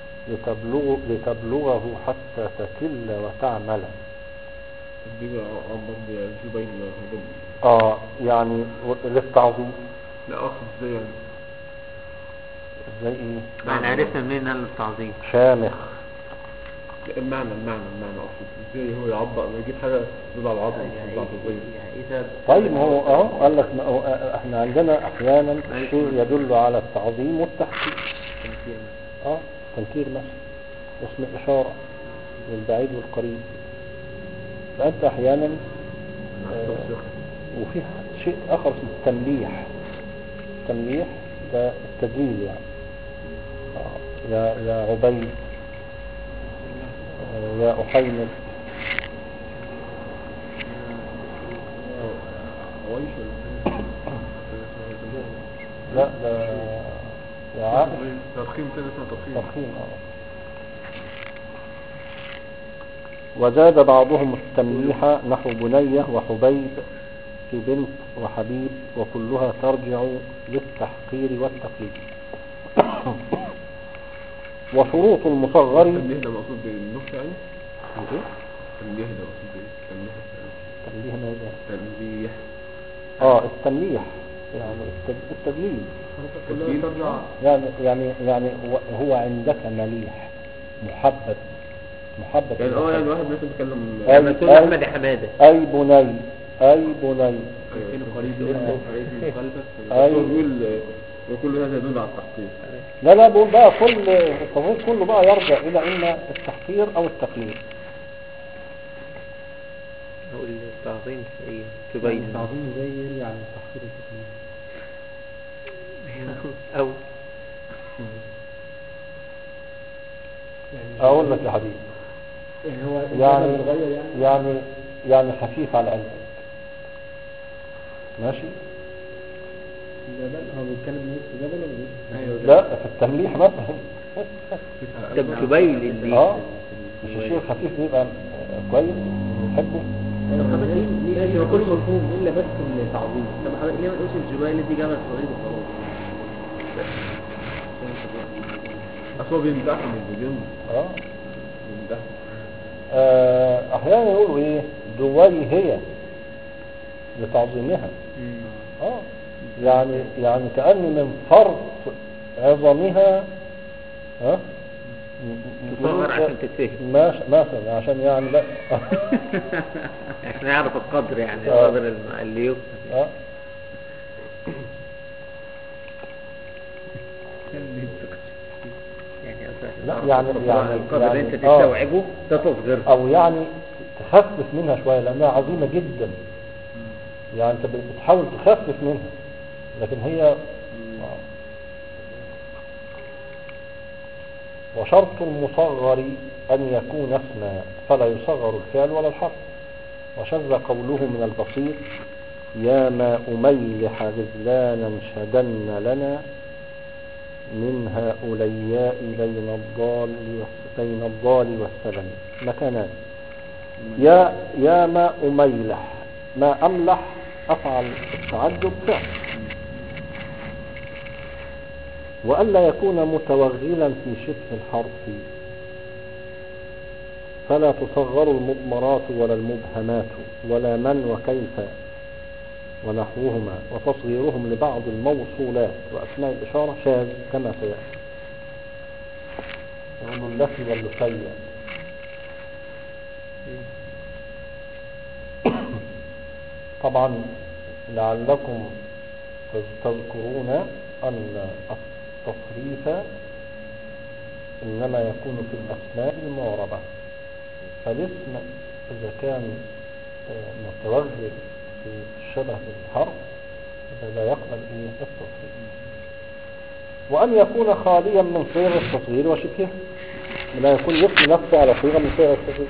لتبلغه حتى تكل وتعمل. بيبقى عبر جبين يعني للتعظيم. لا أقصد ازاي يعني؟ ازاي ايه؟ يعني عرفنا منين التعظيم؟ شامخ. لا المعنى أقصد ازاي هو يعبر يجيب حاجة تدل على العظم يعني إذا طيب هو قال لك احنا عندنا احيانا شيء يدل على التعظيم والتحقيق. تنكير مثلا اسم الإشارة للبعيد والقريب. فأنت أحيانا وفي شيء آخر اسمه التمليح. التمليح ده التدليل يعني. يا عبيد، يا أحيمد. لا ده يا عائش تضخيم تاني اسمه تضخيم. وزاد بعضهم التمليح نحو بنية وحبيب في بنت وحبيب، وكلها ترجع للتحقير والتقليد. وشروط المصغر التمليح ده مقصود بالنص يعني؟ ايه؟ التمليح ده مقصود بايه؟ تمليح ماذا؟ تمليح التمليح يعني التدليل. تدليل يعني هو عندك مليح محبب يعني يعني واحد مثلا بيتكلم لما تقول احمد يا حماده اي بني فين قريب منه قريب قلبك اي وكل هذا يدل على التحقيق. لا بقول بقى كل التفويض كله بقى يرجع الى اما التحقير او التقليد. نقول التعظيم ايه تبين التعظيم زي يرجع للتحقير والتقليد او اقول لك يا حبيبي هو يعني خفيف على قلبك ماشي. جبل هو بيتكلم نص جبل ولا ايه؟ لا في التمليح مثلا تبين اللي مش الشيء الخفيف بيبقى كويس نحبه. ماشي هو كله مفهوم الا بس التعظيم. طب حضرتك ليه ما تقولش الجبال دي جبل صغير وخلاص؟ اصل هو بيمدحهم الفيديو احيانا يقولوا ايه دوي هي لتعظيمها. يعني كأن من فرط عظمها تصغر عشان تتفهم مثلا عشان يعني لا عشان يعرف القدر يعني القدر اللي يفهم يعني القدر اللي انت تستوعبه ده تصغير او يعني تخفف منها شوية لانها عظيمة جدا. يعني انت بتحاول تخفف منها لكن هي وشرط المصغر أن يكون اسما فلا يصغر الفعل ولا الحرف. وشذ قوله من البسيط يا ما أميلح غزلانا شدن لنا من هؤلاء بين الضال والسلم مكانان. يا ما أميلح ما أملح أفعل التعجب فعل. وألا يكون متوغلا في شبه الحرف فلا تصغر المضمرات ولا المبهمات ولا من وكيف ونحوهما. وتصغيرهم لبعض الموصولات وأسماء الإشارة شاذ كما سيأتي. يقول اللفي واللفية طبعا لعلكم تذكرون أن التصريف إنما يكون في الأسماء المعربة. فالاسم إذا كان متوغل في الشبه بالحرف لا يقبل التصريف. وأن يكون خاليا من صيغ التصغير وشبهه لا يكون الاسم نفسه على صيغة من صيغ التفضيل.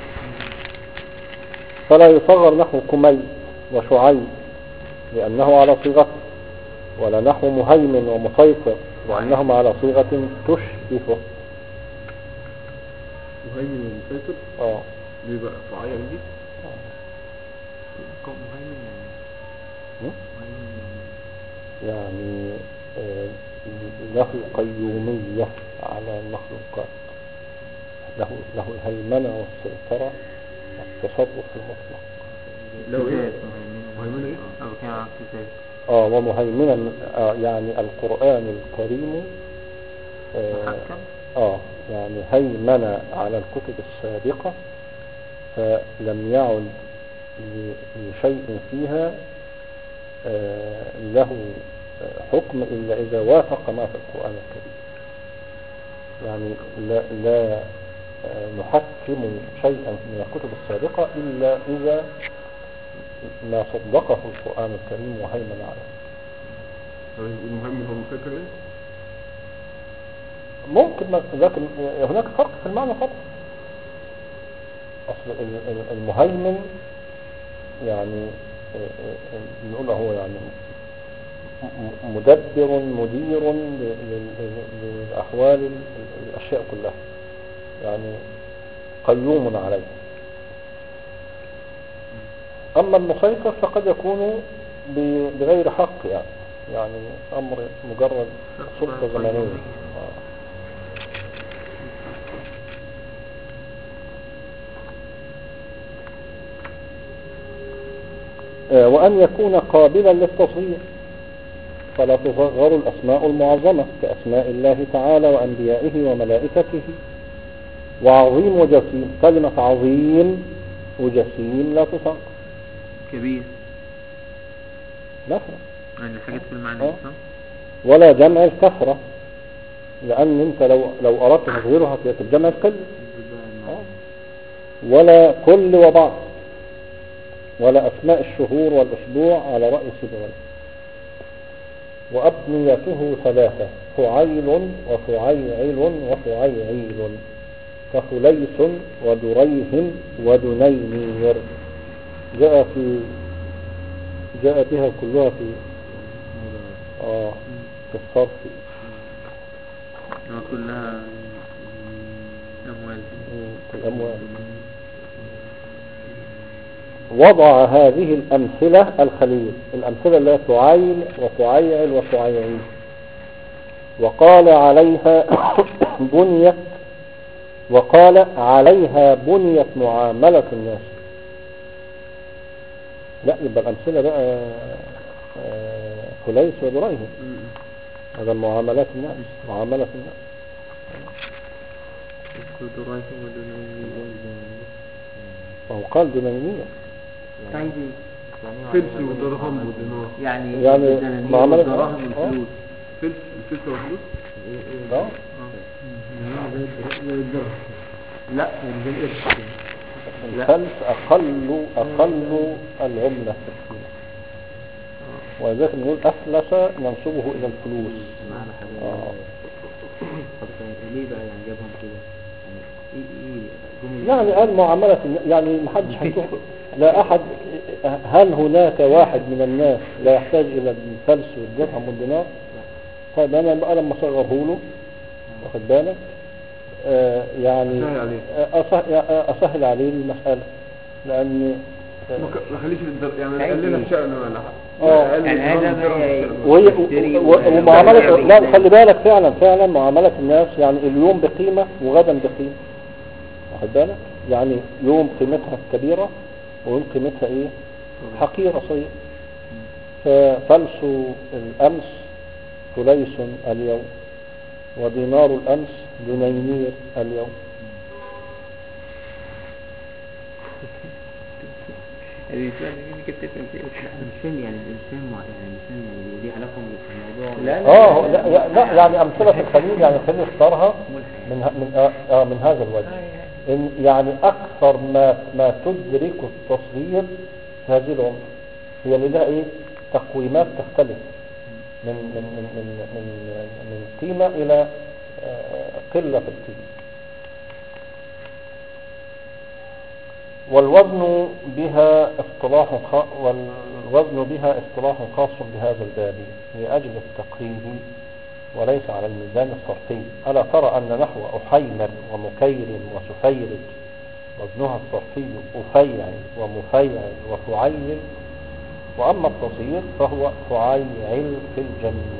فلا يصغر نحو كمي وشعيب لأنه على صيغته، ولا نحو مهيمن ومسيطر لأنهما على صيغة تشبهه. مهيمن ومسيطر ليه بقى فعيل دي؟ مهيمن يعني له قيومية على المخلوقات، له الهيمنة والسيطرة والتصرف المطلق. لو ايه؟ مهيمن ايه؟ أو كان على الكتاب. ومهيمنا يعني القرآن الكريم يعني هيمن على الكتب السابقة، فلم يعد لشيء فيها له حكم إلا إذا وافق ما في القرآن الكريم. يعني لا نحكم شيئا من الكتب السابقة إلا إذا ما صدقه القرآن الكريم وهيمن عليه. المهيمن هو المسيطر ايه؟ ممكن، لكن هناك فرق في المعنى فقط. أصل المهيمن يعني نقول هو يعني مدبر مدير للأحوال الأشياء كلها، يعني قيوم عليه. أما المسيطر فقد يكون بغير حق، يعني أمر مجرد سلطة زمنية. وأن يكون قابلا للتصغير، فلا تصغر الأسماء المعظمة كأسماء الله تعالى وأنبيائه وملائكته. وعظيم وجسيم، كلمة عظيم وجسيم لا تصغر. كبير لا يعني الحاجات في المعنى ولا جمع الكثرة، لأن أنت لو أردت تصغيرها في الجمع القل. ولا كل وبعض، ولا أسماء الشهور والأسبوع على رأي سيبويه. وأبنيته ثلاثة: فعيل وفعيعل وفعيعيل، كفليس ودريه ودنينير. جاء بها كلها في الصرف، وكلها أموال. الأموال. وضع هذه الأمثلة الخليل، الأمثلة اللي هي فعيل وفعيعل وفعيعيل، وقال عليها بنيت معاملة الناس. لا، يبقى الأمثلة بقى فليس ودريه، هذا معاملات الناس، معاملة الناس. وهو قال دنينية، فلس ودرهم ودينار، يعني معاملة الدراهم والفلوس. الفلس والفلوس لا الفلس أقل العملة تفكيرا، ولذلك نقول أفلس ننسبه إلى الفلوس. ليه بقى يعني جابهم كده؟ يعني قال معاملة، يعني محدش هيشوف، لا أحد. هل هناك واحد من الناس لا يحتاج إلى الفلس والدرهم والدينار؟ طيب أنا بقى لما أصغره له، واخد بالك، يعني أسهل عليه المسألة، لأن ما خليش يعني قللها شأن ولا يعني هذا ومعاملة. لا، خلي بالك، فعلا معاملة الناس يعني اليوم بقيمة وغدا بقيمة، واخد بالك، يعني يوم قيمتها كبيرة ويوم قيمتها ايه حقيرة صغيرة. ففلس الأمس فليس اليوم، ودينار الأمس دنينير اليوم. الإنسان مش فاهم يعني دي علاقة بالموضوع. لا يعني أمثلة الخليل، يعني الخليل اختارها من هذا الوجه، إن يعني أكثر ما تدرك التصغير في هذه العمر هي اللي لها إيه تقويمات تختلف من قيمة إلى قلة في القيمة. والوزن بها اصطلاح خاص بهذا الباب لأجل التقريب وليس على الميزان الصرفي. ألا ترى أن نحو أحيمر ومكير وسفيرج وزنها الصرفي أفيعل ومفيعل وفعيل، وأما التصغير فهو فعيعل في الجميع.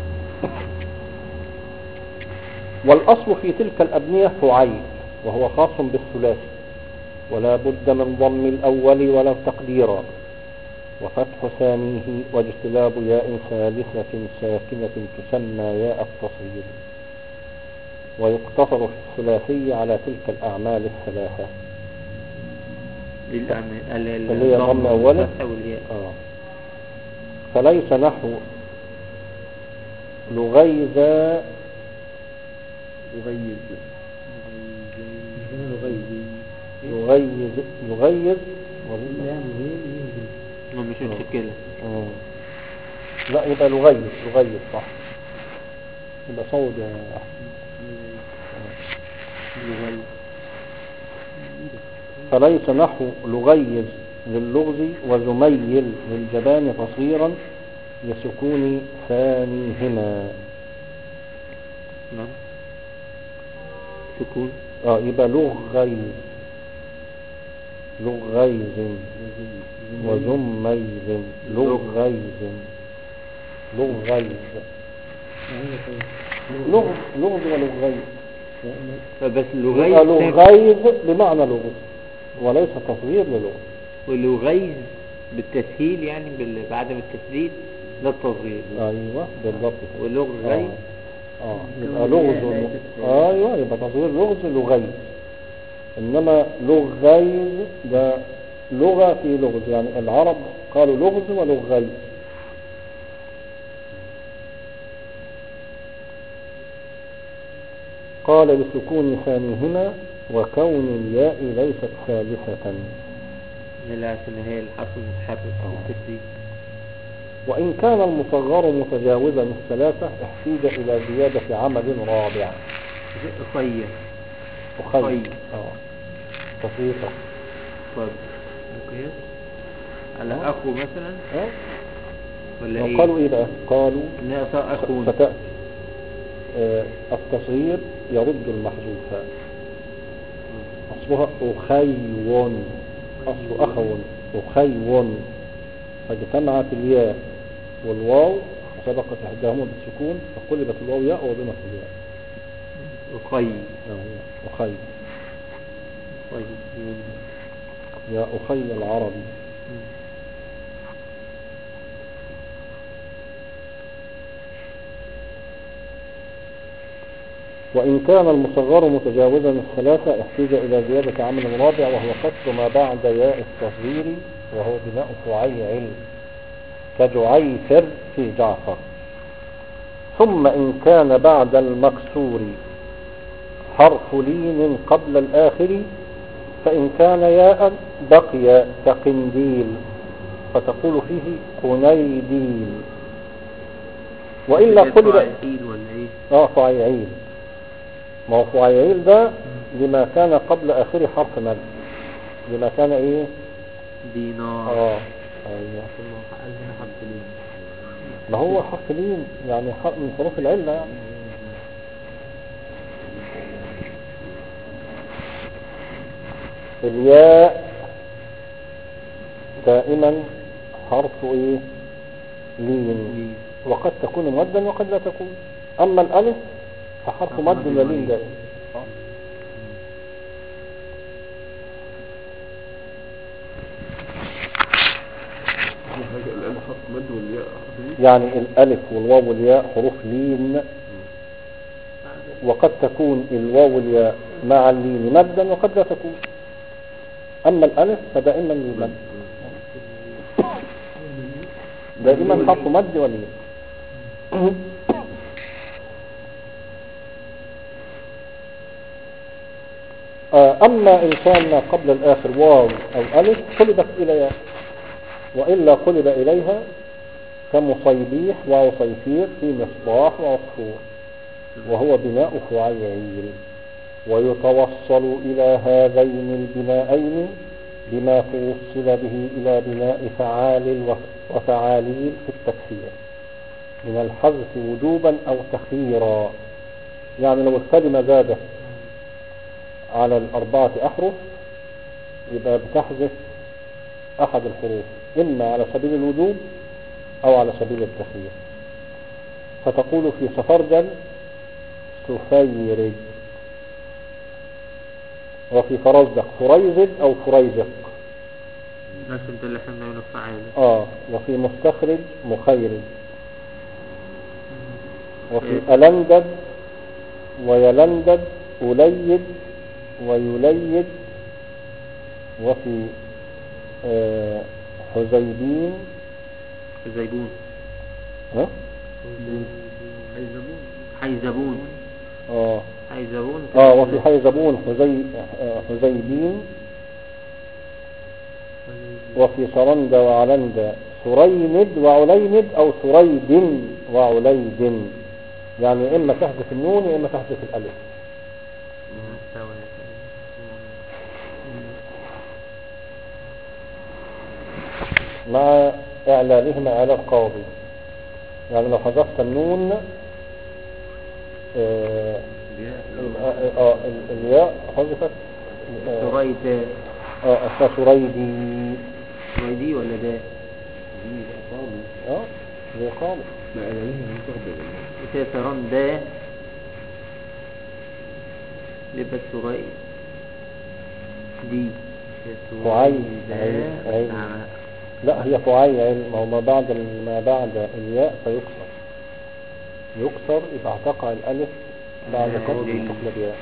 والأصل في تلك الأبنية فعيل وهو خاص بالثلاثي، ولا بد من ضم الأول ولو تقديرا، وفتح ثانيه واجتلاب ياء ثالثة ساكنة تسمى ياء التصغير. ويقتصر في الثلاثي على تلك الأعمال الثلاثة اللي هي ضم أوله. فليس نحو لغيز يغيز مش مشكلة. لا يبقى لغيز صح، يبقى صوت يا أحمد. فليس نحو لغيز لللغز وزميل للجبان تصغيرا لسكون ثانيهما. نعم سكون. يبقى لغيز وزميل لغيز ولغيز. فبس لغيز بمعنى لغز وليس تصغير للغز. ولغيز بالتسهيل يعني بعدم التشديد ده التصغير. ايوه بالضبط. ولغيز يبقى لغز يبقى تصغير لغز لغيز. انما لغيز ده لغة في لغز، يعني العرب قالوا لغز ولغيز. قال بسكون ثانيهما وكون الياء ليست ثالثة، لا عشان هي الحرف المتحرك بالتشديد. وإن كان المصغر متجاوزا الثلاثة احتاج إلى زيادة عمل رابع. أخي تصريفة مقياس على أخو مثلا ولا إيه؟ قالوا إيه بقى؟ قالوا ستأتي التصغير يرد المحذوف. أصلها أخيون، أصل أخون أخيون، فاجتمعت الياء والواو وسبقت إحداهما بالسكون فقلبت الواو ياء وضمت الياء. أخي يا أخي العربي. وإن كان المصغر متجاوزا الثلاثة احتاج إلى زيادة عمل رابع وهو كسر ما بعد ياء التصغير وهو بناء فعيعل كجعيفر في جعفر. ثم إن كان بعد المكسور حرف لين قبل الآخر فإن كان ياء بقي كقنديل فتقول فيه قنيديل. وإلا قلب فعيعيل. ما هو فعيعيل ده لما كان قبل آخر حرف مد، لما كان إيه دينار. أيوة. ما هو حرف لين يعني من حروف العلة يعني. الياء دائما حرف ايه لين، وقد تكون مدا وقد لا تكون. اما الالف فحرف مد ولين دائما. الالف حرف مد والياء يعني الالف والواو والياء حروف لين، وقد تكون الواو والياء مع اللين مدا وقد لا تكون. أما الألف فدائما للمد، دائما حرف مد ولين. أما إن كان قبل الآخر واو أو ألف قلبت إلى ياء، وإلا قلب إليها كمصيبيح وصيفير في مصباح وعصفور وهو بناء فعيعيل. ويتوصل إلى هذين البنائين بما توصل به إلى بناء فعال وفعاليل في التكسير من الحذف وجوبا أو تخييرا. يعني لو الكلمة زادت على 4 أحرف يبقى بتحذف أحد الحروف إما على سبيل الوجوب أو على سبيل التخيير. فتقول في سفرجل سفيرج، وفي فرزدق فريزد أو فريزق، نفس انت اللي احنا بنعمله فعال. وفي مستخرج مخيرج، وفي ألندد ويلندد أليد ويليد، وفي حزيبين حزيبون حيزبون حيزبون وفي حيزبون حزيبين، وفي صرند وعلند سريند وعليند أو سريد وعليد. يعني إما تحذف النون وإما تحذف الألف مع إعلالهما على القاضي. يعني لو حذفت النون الياء حذفت سريد أصلا سريدي. سريدي ولا ده؟ زي قاضي ما إعلانها مستقبل سران ده يبقى سريد دي فعيل عين. لا هي فعيل، ما هو ما بعد الياء فيكسر، يكسر يبقى تقع الألف بعد كسر تقلب ياء،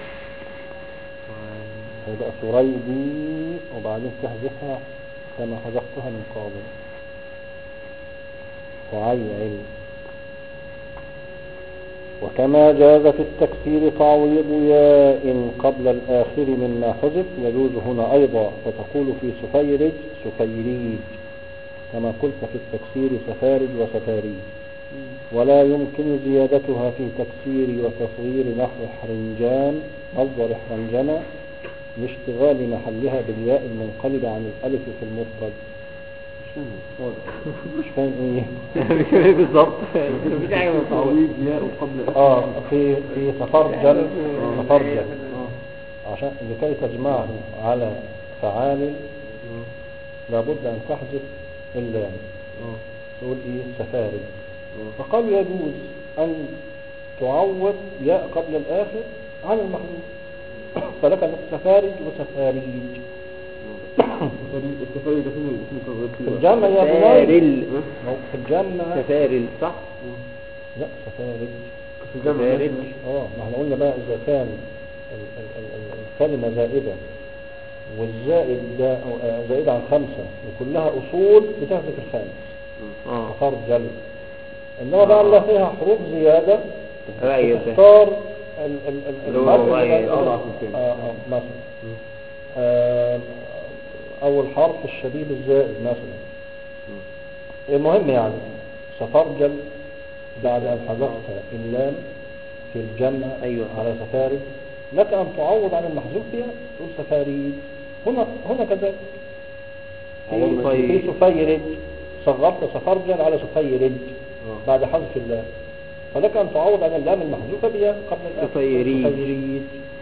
يبقى سريدي وبعدين تحذفها كما حذفتها من قبل فعيل. وكما جاز في التكسير تعويض ياء قبل الآخر مما حذف يجوز هنا أيضا، فتقول في سفيرج سفيريج كما قلت في التكسير سفارج وسفاريج. ولا يمكن زيادتها في تكسير وتصغير نحو حرنجان مصدر حرنجنة لاشتغال محلها بالياء المنقلبة عن الألف في المفرد. مش فاهم ايه بالظبط مفيش حاجه تعويض ياء قبل في سفرجل عشان لكي تجمعه على فعال لابد ان تحذف اللام، تقول ايه سفارج. فقالوا يجوز ان تعوض ياء قبل الاخر عن المحذوف، فلك سفارج وسفاريج. السفارج ده في الجامع يا بني في الجامع سفارل صح؟ لا سفارج في الجامع ما احنا قلنا بقى اذا كان الكلمة زائدة والزائد ده زائد عن 5 وكلها اصول بتحذف الخامس سفرجل. انما بقى اللي فيها حروف زيادة تختار مثلا اول حرف الشديد الزائد مثلا. المهم يعني سفرجل بعد ان حذفت اللام في الجمع على سفارج لك ان تعوض عن المحذوف فيها تقول سفاريج. هنا كذلك في سفيرج صغرت سفرجل على سفيرج بعد حذف اللام، فلك ان تعوض عن اللام المحذوفه بها قبل الآخر سفيريج.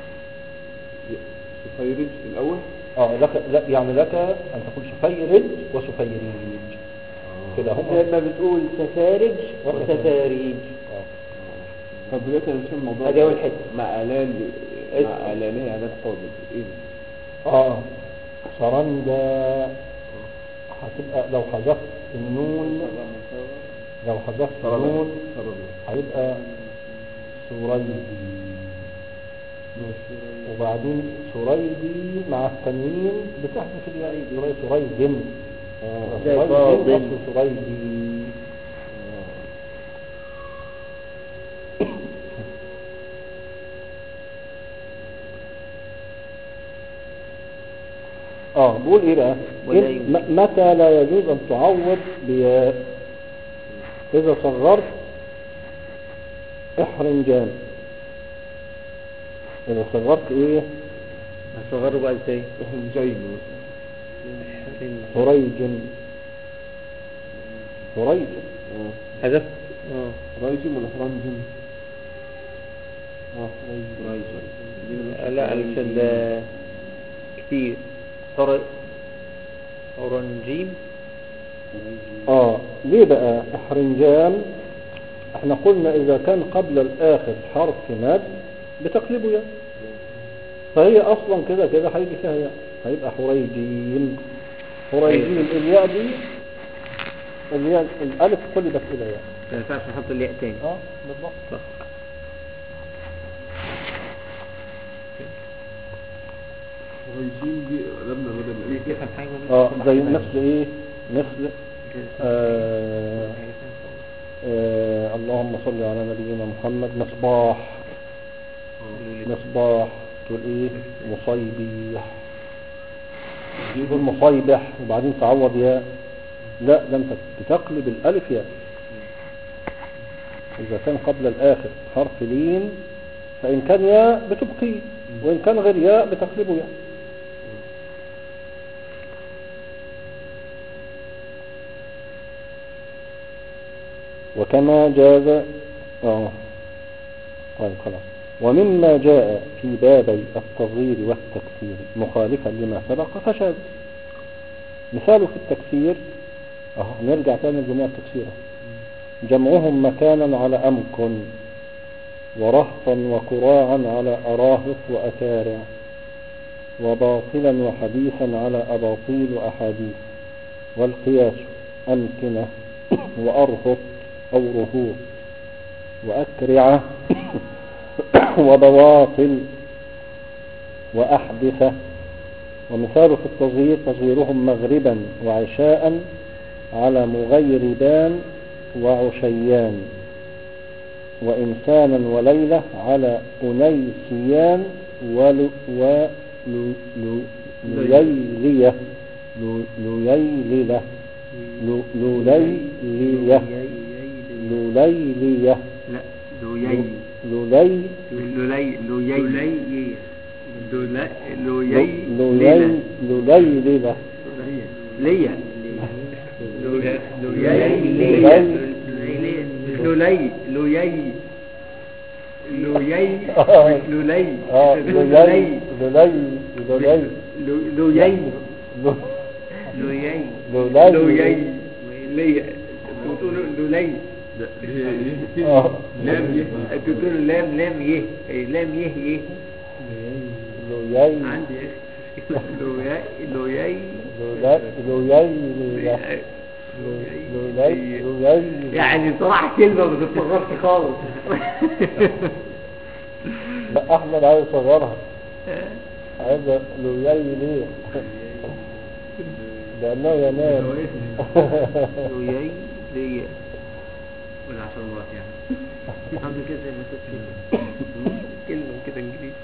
سفيرج الاول يعني لك ان تقول سفيرج وسفيريج كده هم زي ما بتقول سفارج وسفاريج. طب دلوقتي انا مش الموضوع ادي اول حته مع اعلانيه عدد طالب ايه ده؟ صرندا هتبقى لو حذفت النون هيبقى سريدي، وبعدين سريدي مع التنوين بتحذف الياء سريد سريدي. بقول ايه بقى متى لا يجوز ان تعوض بياء؟ اذا صغرت احرنجان. اذا صغرت ايه هصغره بقى ازاي؟ احرنجين هريج هريج حذفت رايجم ولا فرنجم؟ لا علشان ده كتير أورنجيم. ليه بقى احرنجان؟ احنا قلنا اذا كان قبل الاخر حرف ماد بتقلبه يا، فهي اصلا كده كده هيجي فيها يا، هيبقى حريجين. حريجين الياء دي الياء الالف قلبت الى ياء، ما ينفعش نحط الياء تاني. بالضبط. صح. رايجين دي قلبنا بدل تفهم حاجة؟ زي مثل ايه؟ مثل اللهم صل على نبينا محمد. مصباح مصباح تقول ايه؟ مصيبيح. تقول مصيبح وبعدين تعوض ياء، لا ده انت بتقلب الالف ياء. اذا كان قبل الاخر حرف لين فان كان ياء بتبقي، وان كان غير ياء بتقلبه ياء. وكما جاز طيب خلاص. ومما جاء في بابي التصغير والتكسير مخالفا لما سبق فشاذ. مثاله في التكسير نرجع تاني لجموع التكسير. جمعهم مكانا على أمكن، ورهطا وكراعا على أراهط وأتارع، وباطلا وحديثا على أباطيل وأحاديث. والقياس أمكنة وأرهط أو رهوط وأكرعة وبواطل وأحدثة. ومثاله في التصغير تصغيرهم مغربا وعشاء على مغيربان وعشيان، وإنسانا وليلة على أنيسيان وليلية ليليلة لوليلية لوليلية لا لويي لولي لويي لويي لوليلة ليا يعني صراحة كلمة ما تتصغرش خالص. لا احمد عايز يصغرها، عايز لوياي ليه؟ لانه ينام. لوياي ليه ولا 10 مرات يعني عامل كده زي ما تقول كلمة كده انجليزي.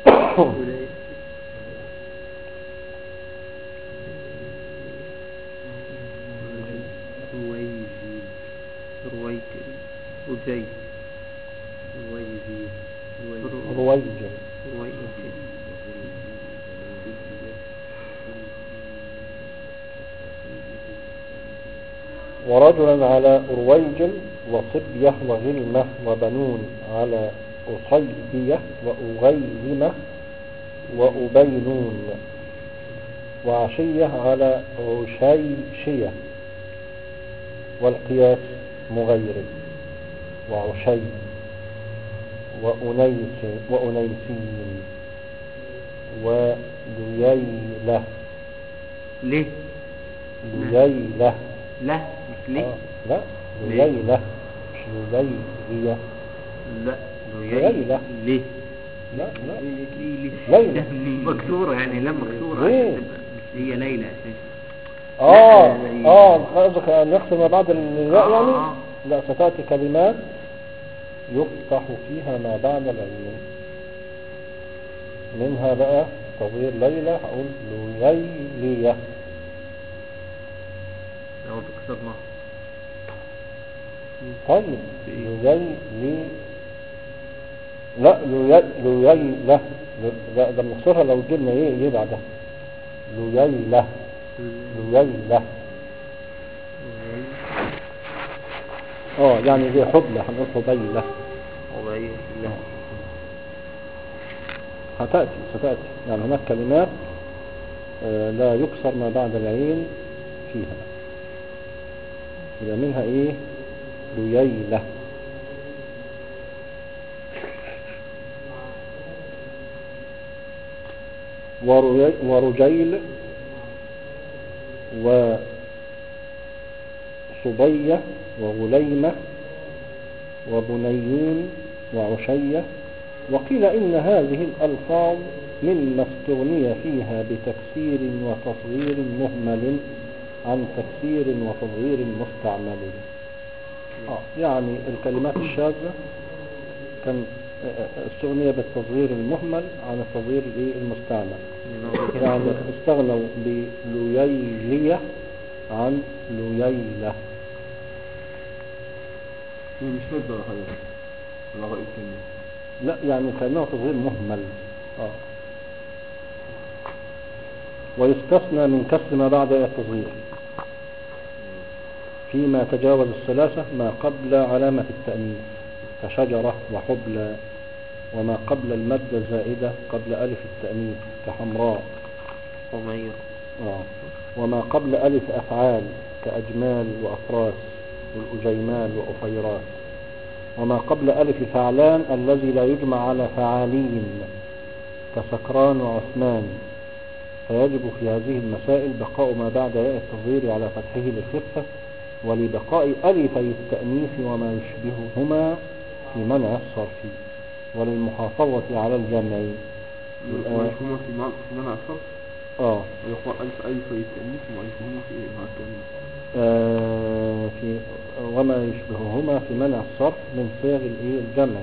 ورجلا على أرويجل وصبية وغلمة وبنون على أصيبية وأغيلمة وأبينون، وعشية على عشيشية. والقياس مغير وعشي وأنيسين وليلة. ليه؟ ليلة لا مش ليه؟ لا ليلة مش ليلية. لا ليلة ليه؟ لا ليلة مكسورة يعني لم مكسورة ليه؟ مش هي ليلى أساسا. قصدك أن يقصد ما بعد الياء يعني؟ لا ستأتي كلمات يفتح فيها ما بعد العين، منها بقى تغيير ليلة هقول ليلية. لو تكسرنا طيب لا ده بنكسرها لو جبنا ايه بعدها ليلة ليلة. يعني زي حبلة هنقول حبيلة. حبيلة. ستأتي يعني هناك كلمات لا يكسر ما بعد العين فيها، يبقى منها ايه؟ ليلة. ورجيل وصبية وغليمة وبنيون وعشية. وقيل إن هذه الألفاظ مما استغني فيها بتكسير وتصغير مهمل عن تكسير وتصغير مستعمل. يعني الكلمات الشاذة كان استغني بالتصغير المهمل عن التصغير المستعمل، يعني استغنوا بليلية عن ليلة. مش شاذة ولا حاجة ولا غير كلمة. لا يعني كأنه تصغير مهمل. ويستثنى من كسر ما بعد التصغير فيما تجاوز الثلاثة ما قبل علامة التأنيث كشجرة وحبلى، وما قبل المادة الزائدة قبل ألف التأنيث كحمراء حمير. وما قبل ألف أفعال كأجمال وأفراس والأجيمال وأفيرات. وما قبل ألف فعلان الذي لا يجمع على فعالين كسكران وعثمان. فيجب في هذه المسائل بقاء ما بعد ياء التصغير على فتحه للخفة، ولبقاء ألفي التأنيث وما يشبههما في منع الصرف، وللمحافظة على الجمع. ويشبههما في منع الصرف. ويقول ألفي التأنيث ويشبههما في مع التأنيث. في وما يشبههما في منع الصرف من صيغ الجمع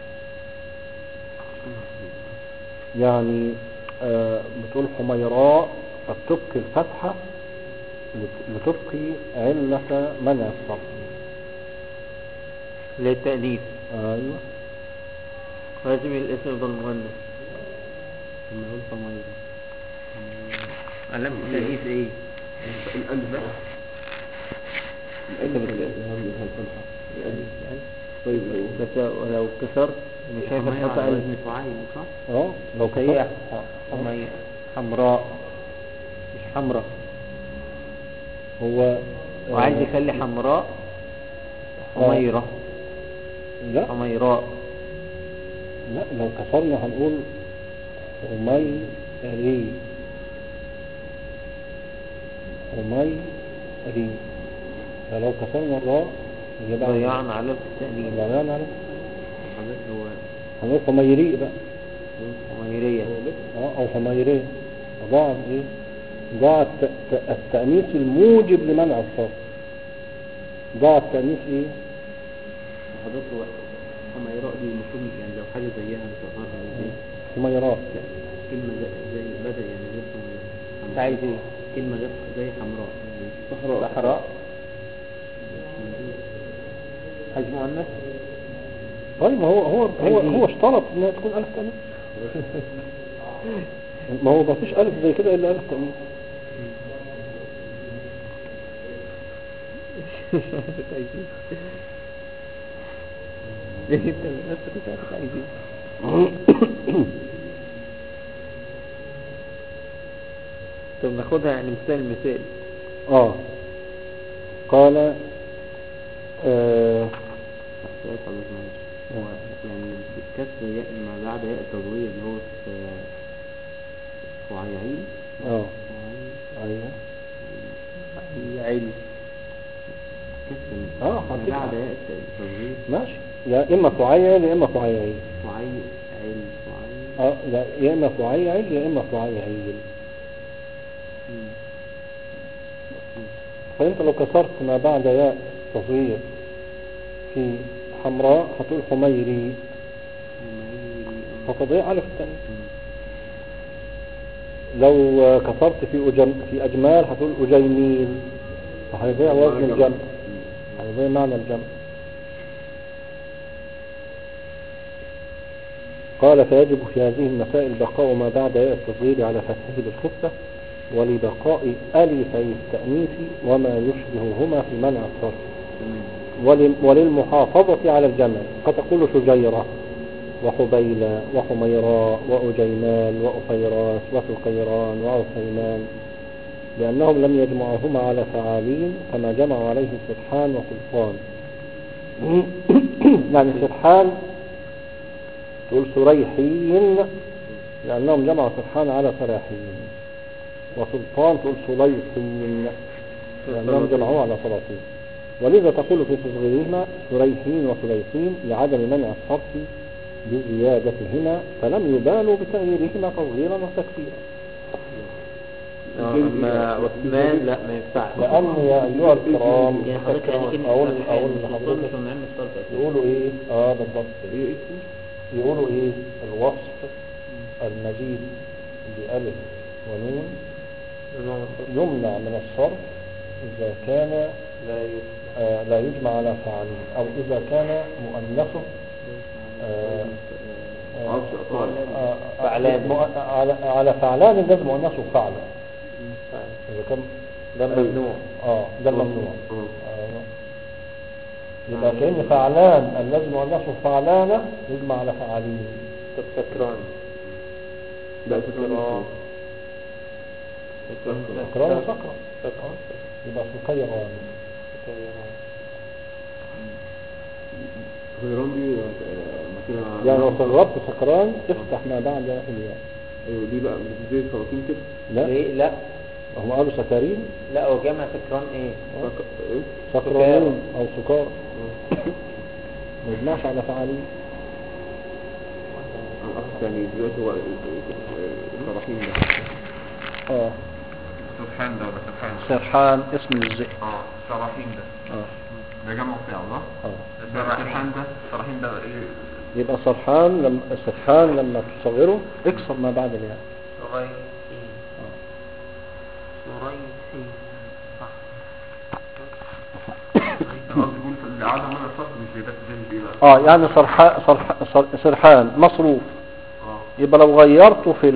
يعني بتقول حميراء فتبقي الفتحة لتبقي علة منع الصرف للتأليف. ايوه. لازم الاسم يفضل مؤنث. لما يقول حميراء علامة التأليف ايه؟ الألف بقى. طيب لو كسرت مش شايف الحطة ألف فعيل صح؟ لو هي حمراء مش حمراء. هو وعايز يخلي حمراء حميرة. لا حميراء. لا لو كسرنا هنقول حميري. فلو كسرنا الراء ضيعنا علامة التأنيث. هنقول حميري بقى. حميرية او حميرية. ضاع ايه؟ ضاع التأنيث الموجب لمنع الصرف. ضاع التأنيث ايه؟ حضرتك حميراء دي المفروض يعني لو حاجة زيها نصغرها ازاي؟ حميراء. لا كلمة زي بدل يعني غير حميراء. انت عايز ايه؟ كلمة غير زي حمراء يعني صحراء. عايز مؤنث. طيب ما هو اشترط انها تكون ألف تأنيث. ما هو ما فيش ألف زي كده إلا ألف تأنيث. انت بنفسك كنت عايز ايه؟ طب ناخدها يعني مثال. قال هو يعني كسر ياء ما بعد ياء التضوير اللي هو فعيعين. ايوه عيل كسر ما بعد ياء التضوير ماشي. يا اما فعيل يا اما فعيعين. فعيل يا اما فعيل يا اما فعيعين. فانت لو كسرت ما بعد ياء تصغير في حمراء هتقول حميري فتضيع ألف التانية. لو كسرت في أجمال هتقول أجيميل فهيضيع وزن الجمع، هيضيع معنى الجمع. قال فيجب في هذه المسائل بقاء ما بعد ياء التصغير على فتحه بالخفة، ولبقاء ألفي التأنيث وما يشبههما في منع الصرف، وللمحافظة على الجمع، قد تقول شجيرة وحبيلة وحميراء وأجيمال وأفيراس وسقيران وعثيمان، لأنهم لم يجمعهما على فعالين كما جمعوا عليه سرحان وسلطان. يعني سرحان تقول سريحين لأنهم جمعوا سرحان على سراحين، وسلطان تقول سليحين لأنهم جمعوه على سلاطين، ولذا تقول في تصغيرهما سريحين وسليحين لعدم منع الصرف بزيادتهما، فلم يبالوا بتغييرهما تصغيرا وتكفيرا. أما عثمان لا ما ينفعش، لأن يا أيها الكرام يعني حضرتك يعني كلمة أقول سلطان مش لحضرتك من عم الصرف أساسا. يقولوا إيه؟ بالضبط يقولوا إيه؟ الوصف المزيد بألف ونون يمنع من الصرف إذا كان لا يجمع على فعلين، أو إذا كان مؤنثه على فعلان لازم مؤنثه فعلا، إذا كان ده ممنوع. ده الممنوع. يبقى كأن فعلان الذي مؤنثه فعلانة يجمع على فعالين. طب سكران لا سكران سكران وسكران يبقى سكيران. غيران دي يعني لو صغرت سكران افتح ما بعد الياء. ايوه دي بقى مش زي سلاطين كده. لا ليه؟ لا هم قالوا سكارين. لا هو جمع سكران ايه؟ سكرانين او سكار ما يجمعش على فعالين. الأصل يعني دلوقتي هو الصراحين ده سرحان ده ولا سرحان اسم الذئب. صراحين ده ده جمع فعل سرحان ده صراحين ده ايه؟ يبقى سرحان لما تصغره اكسر ما بعد الياء. سريحين صح. قصدي يقول في عدم من الصرف مش زي بقى يعني سرحان مصروف. يبقى لو غيرته في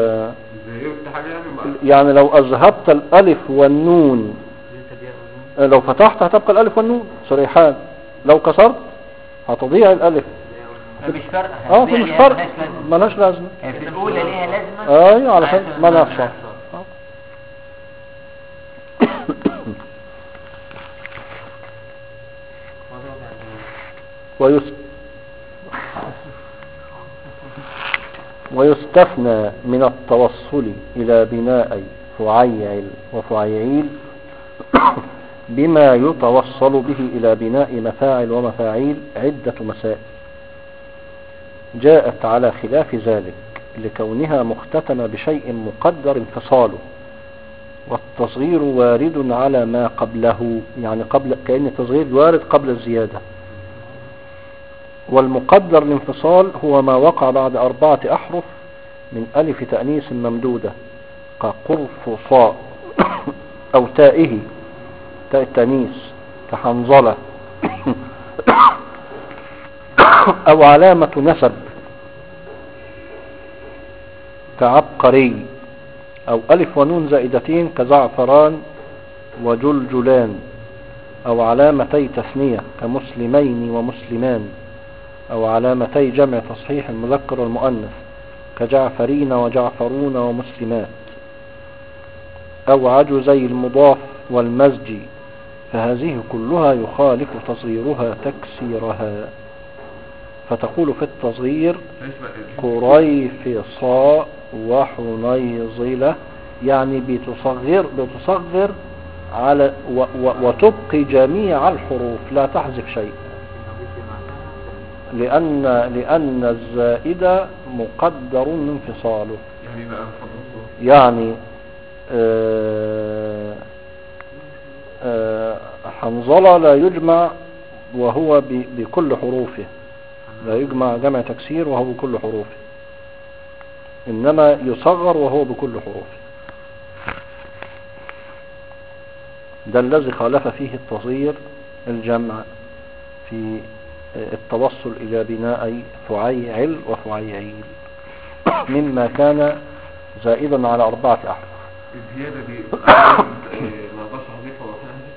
يعني لو أذهبت الألف والنون، لو فتحت هتبقى الألف والنون سريحان، لو كسرت هتضيع الألف. مش فرق مش فرق ملهاش لازمة. في الأولى ليها لازمة ايوه علشان ما نحصل. ويستثنى من التوصل إلى بناء فعيعل وفعيعيل بما يتوصل به إلى بناء مفاعل ومفاعيل عدة مسائل جاءت على خلاف ذلك لكونها مختتمة بشيء مقدر انفصاله، والتصغير وارد على ما قبله، يعني كأن التصغير وارد قبل الزيادة. والمقدر الانفصال هو ما وقع بعد 4 أحرف من ألف تأنيث ممدودة كقرفصاء أو تائه تاء التأنيث كحنظلة أو علامة نسب كعبقري، أو ألف ونون زائدتين كزعفران وجلجلان، أو علامتي تثنية كمسلمين ومسلمان، أو علامتي جمع تصحيح المذكر والمؤنث كجعفرين وجعفرون ومسلمات، أو عجزي المضاف والمزج، فهذه كلها يخالف تصغيرها تكسيرها، فتقول في التصغير قريفصاء وحنيظلة، يعني بتصغر على وتبقي جميع الحروف لا تحذف شيء، لأن الزائد مقدر انفصاله. يعني حنظلة لا يجمع وهو بكل حروفه، لا يجمع جمع تكسير وهو بكل حروفه، إنما يصغر وهو بكل حروفه. ده الذي خالف فيه التصغير الجمع في التوصل إلى بناء فعيعل وفعيعيل مما كان زائدا على 4 أحرف. الزيادة دي ما اقدرش احذفها ولا احذفها؟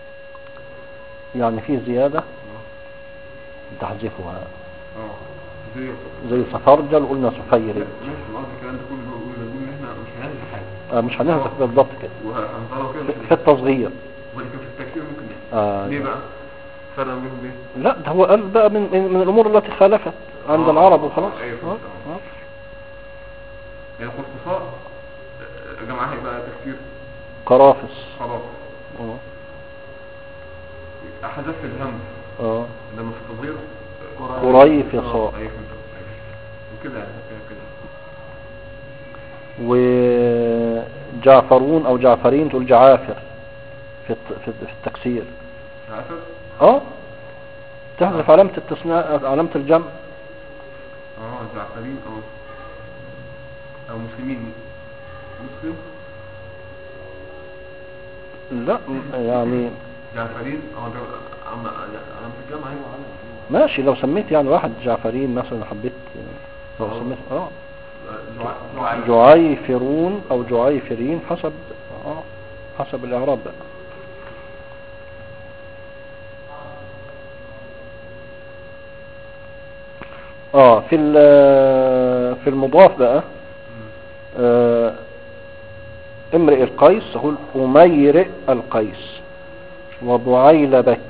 يعني في زيادة تحذفها اه زي سفرجل قلنا سفيري. ماشي، ما قصدي الكلام ده كله بنقول ان احنا مش هنحذف حاجة. مش هنحذف بالضبط كده وهنطلعه كده في التصغير. ولكن في التكسير ممكن نحذف. ليه بقى؟ فرق بينهم ايه؟ لا ده هو قال بقى من الامور التي خالفت عند العرب وخلاص. ايوه يعني خصوصاء جمعها يبقى تكسير قرافس. خلاص حذف الهمز لما في التصغير قريفصاء. ايوه فهمت وكده كده. وجعفرون او جعفرين تقول جعافر في التكسير. جعفر تحذف علامة التصنيع علامة الجمع. جعفرين او مسلمين. مسلم لا يعني جعفرين علامة الجمع. ايوه ماشي لو سميت يعني واحد جعفرين مثلا حبيت لو سميت جعيفرون او جعيفرين حسب الاعراب بقى. في المضاف بقى امرئ القيس اقول اميرئ القيس وبعيلبك.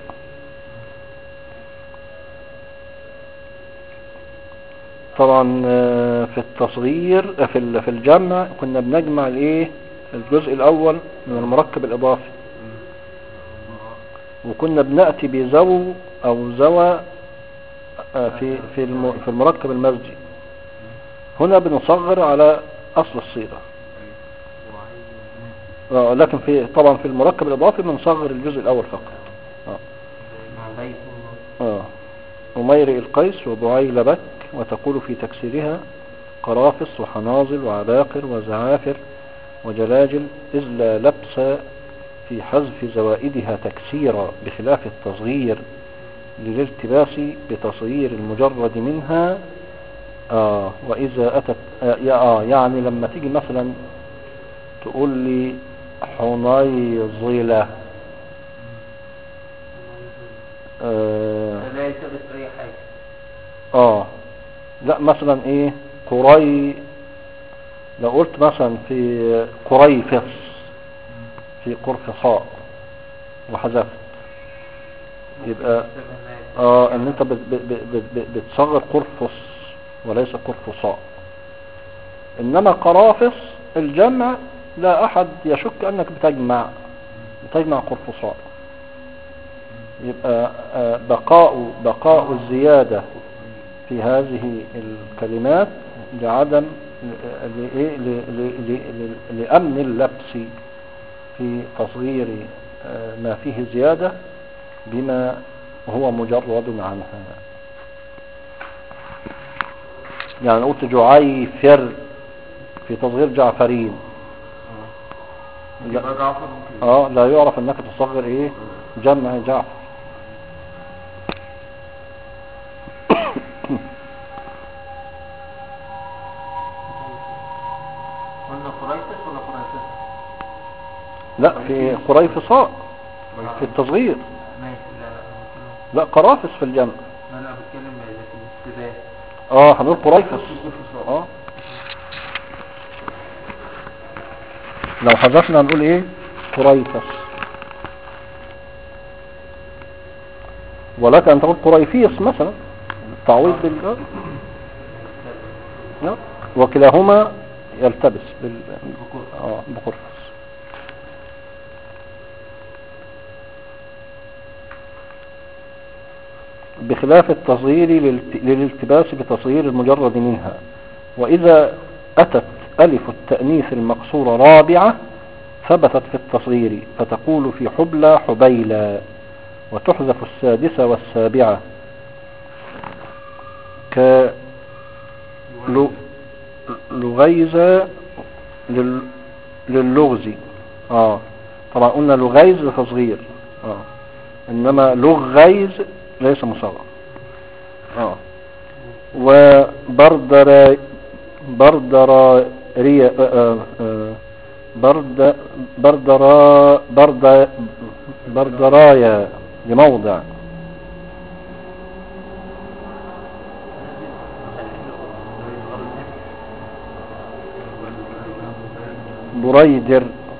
طبعا في التصغير في الجمع كنا بنجمع الايه الجزء الاول من المركب الاضافي، وكنا بنأتي بزو او زوى في المركب المزجي. هنا بنصغر على اصل الصيغة، لكن طبعا في المركب الاضافي بنصغر الجزء الاول فقط. أميرئ القيس وبعيلبك وتقول في تكسيرها قرافص وحناظل وعباقر وزعافر وجلاجل إذ لا لبس في حذف زوائدها تكسيرا بخلاف التصغير للالتباس بتصغير المجرد منها. وإذا أتت يعني لما تيجي مثلا تقول لي حنيظلة لا يلتبس اي حاجة. لا مثلا ايه لو قلت مثلا في قريفص في قرفصاء وحذفت يبقى ان انت بتصغر قرفص وليس قرفصاء. انما قرافص الجمع لا احد يشك انك بتجمع قرفصاء. يبقى بقاء الزيادة في هذه الكلمات لعدم لأمن اللبس في تصغير ما فيه زيادة بما هو مجرد عنها. يعني قلت جعيفر في تصغير جعفرين لا يعرف انك تصغر ايه جمع جعفر. قلنا قريفص ولا قريفص؟ لا في قريفصاء في التصغير. ماشي. لا قرافص في الجمع. انا بتكلم في الاستباء. هنقول قريفص. لو حذفنا هنقول ايه قريفص. ولك ان تقول قريفيص مثلا التعويض وكلاهما يلتبس بقرفص. بخلاف التصغير للالتباس بتصغير المجرد منها. وإذا أتت ألف التأنيث المقصورة رابعة ثبتت في التصغير فتقول في حبلى حبيلى، وتحذف السادسة والسابعة لغيز للغز. طبعا قلنا لغيز تصغير انما لغيز ليس مصغر. بردرايا لموضع. بريدر.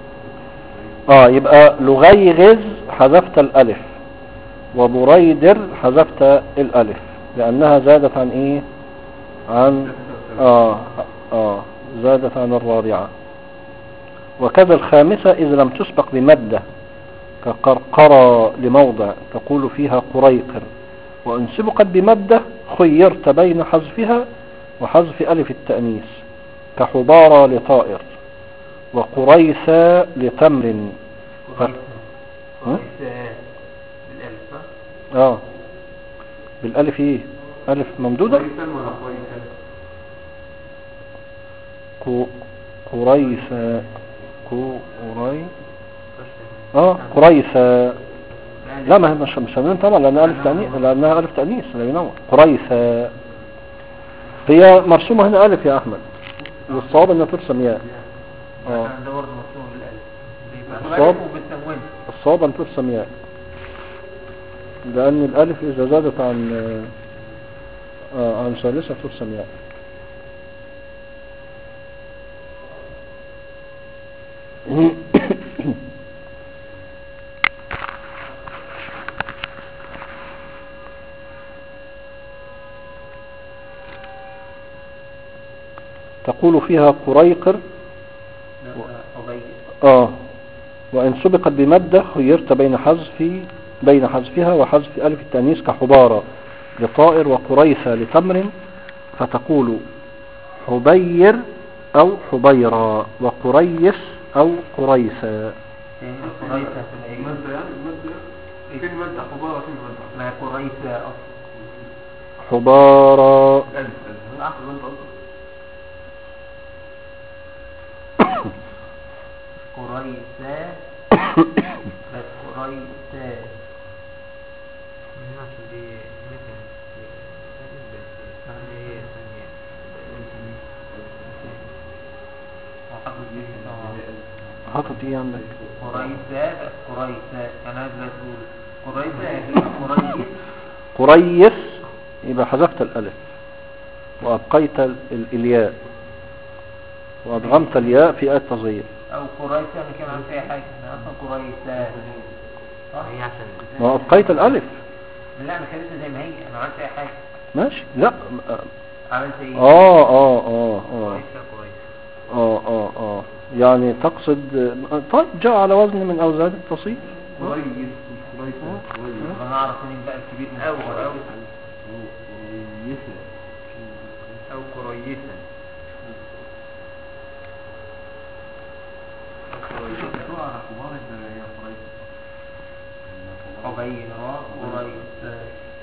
يبقى لغيغز حذفت الالف، وبريدر حذفت الالف لانها زادت عن ايه؟ عن زادت عن الرابعة. وكذا الخامسة إذا لم تسبق بمادة كقرقرة لموضع تقول فيها قريقر، وإن سبقت بمادة خيرت بين حذفها وحذف ألف التأنيث كحبارة لطائر، وقريسة لتمر. بالالف صح؟ بالالف ايه؟ الف ممدودة. قريسة قريسة. لا ما هي مش مسمين طبعا لأنها ألف تأنيث لا ينور. قريسة هي مرسومة هنا ألف يا أحمد، والصواب أنها ترسم ياء. ده برضه مرسوم بالالف. الصواب أن ترسم ياء، لأن الألف إذا زادت عن ثالثة ترسم ياء. تقول فيها قريقر. وإن سبقت بمادة خيرت بين حذفها وحذف ألف التأنيث كحبارة لطائر وقريسة لتمر، فتقول حبير أو حبيرة وقريس أو قريسة. قريسة فين مادة حبارة؟ فين مادة؟ ما قريسة حبارة. قريسة بس قريسة عشان دي مثل هي ثانية حاطط ايه عندك؟ قريسة بس قريسة. انا عايز تقول قريسة قريس يبقى حذفت الالف وابقيت الياء وادغمت الياء في التصغير. او قريسة انا كمان عملت اي حاجة، انا اصلا قريسة هي عشان ما ابقيت الالف. لا انا خليتها زي ما هي، انا عملت اي حاجة ماشي. لا عملت ايه؟ يعني تقصد. طيب جاء على وزن من اوزان التصغير. انا اعرف مين بقى الكبير من او قريسة حبيرة قريسة.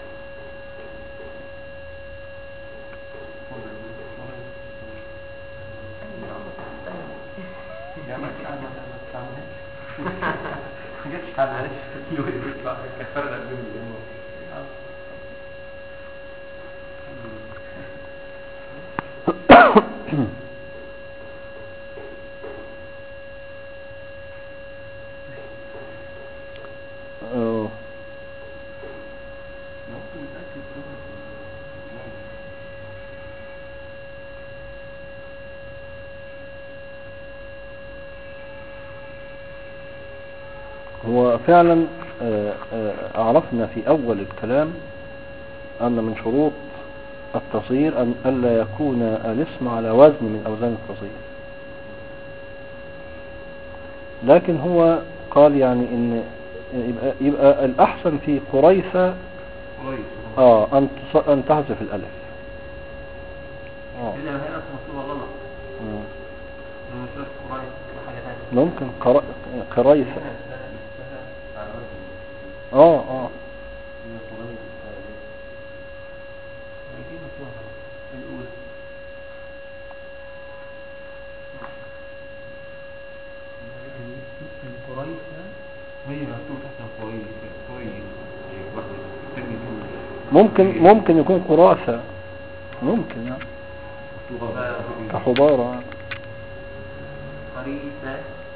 هو فعلا عرفنا في أول الكلام أن من شروط التصغير أن ألا يكون الاسم على وزن من أوزان التصغير، لكن هو قال يعني إن يبقى الأحسن في قريسة أن تحذف الألف. إذا هنا مكتوبة غلط مش قريسة حاجة ثانية. ممكن قريسة. ممكن يكون قراثة، ممكن يعني كحبارة. قريسة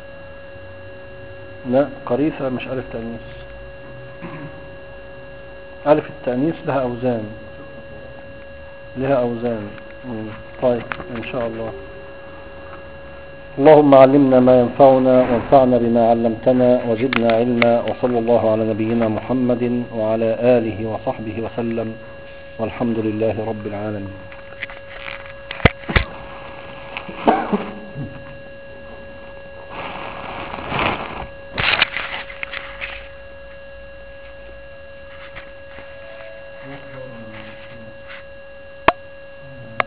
لا قريثة مش ألف تأنيث. ألف التأنيث لها أوزان، لها أوزان. طيب إن شاء الله. اللهم علمنا ما ينفعنا وانفعنا بما علمتنا وزدنا علما، وصلى الله على نبينا محمد وعلى آله وصحبه وسلم، والحمد لله رب العالمين.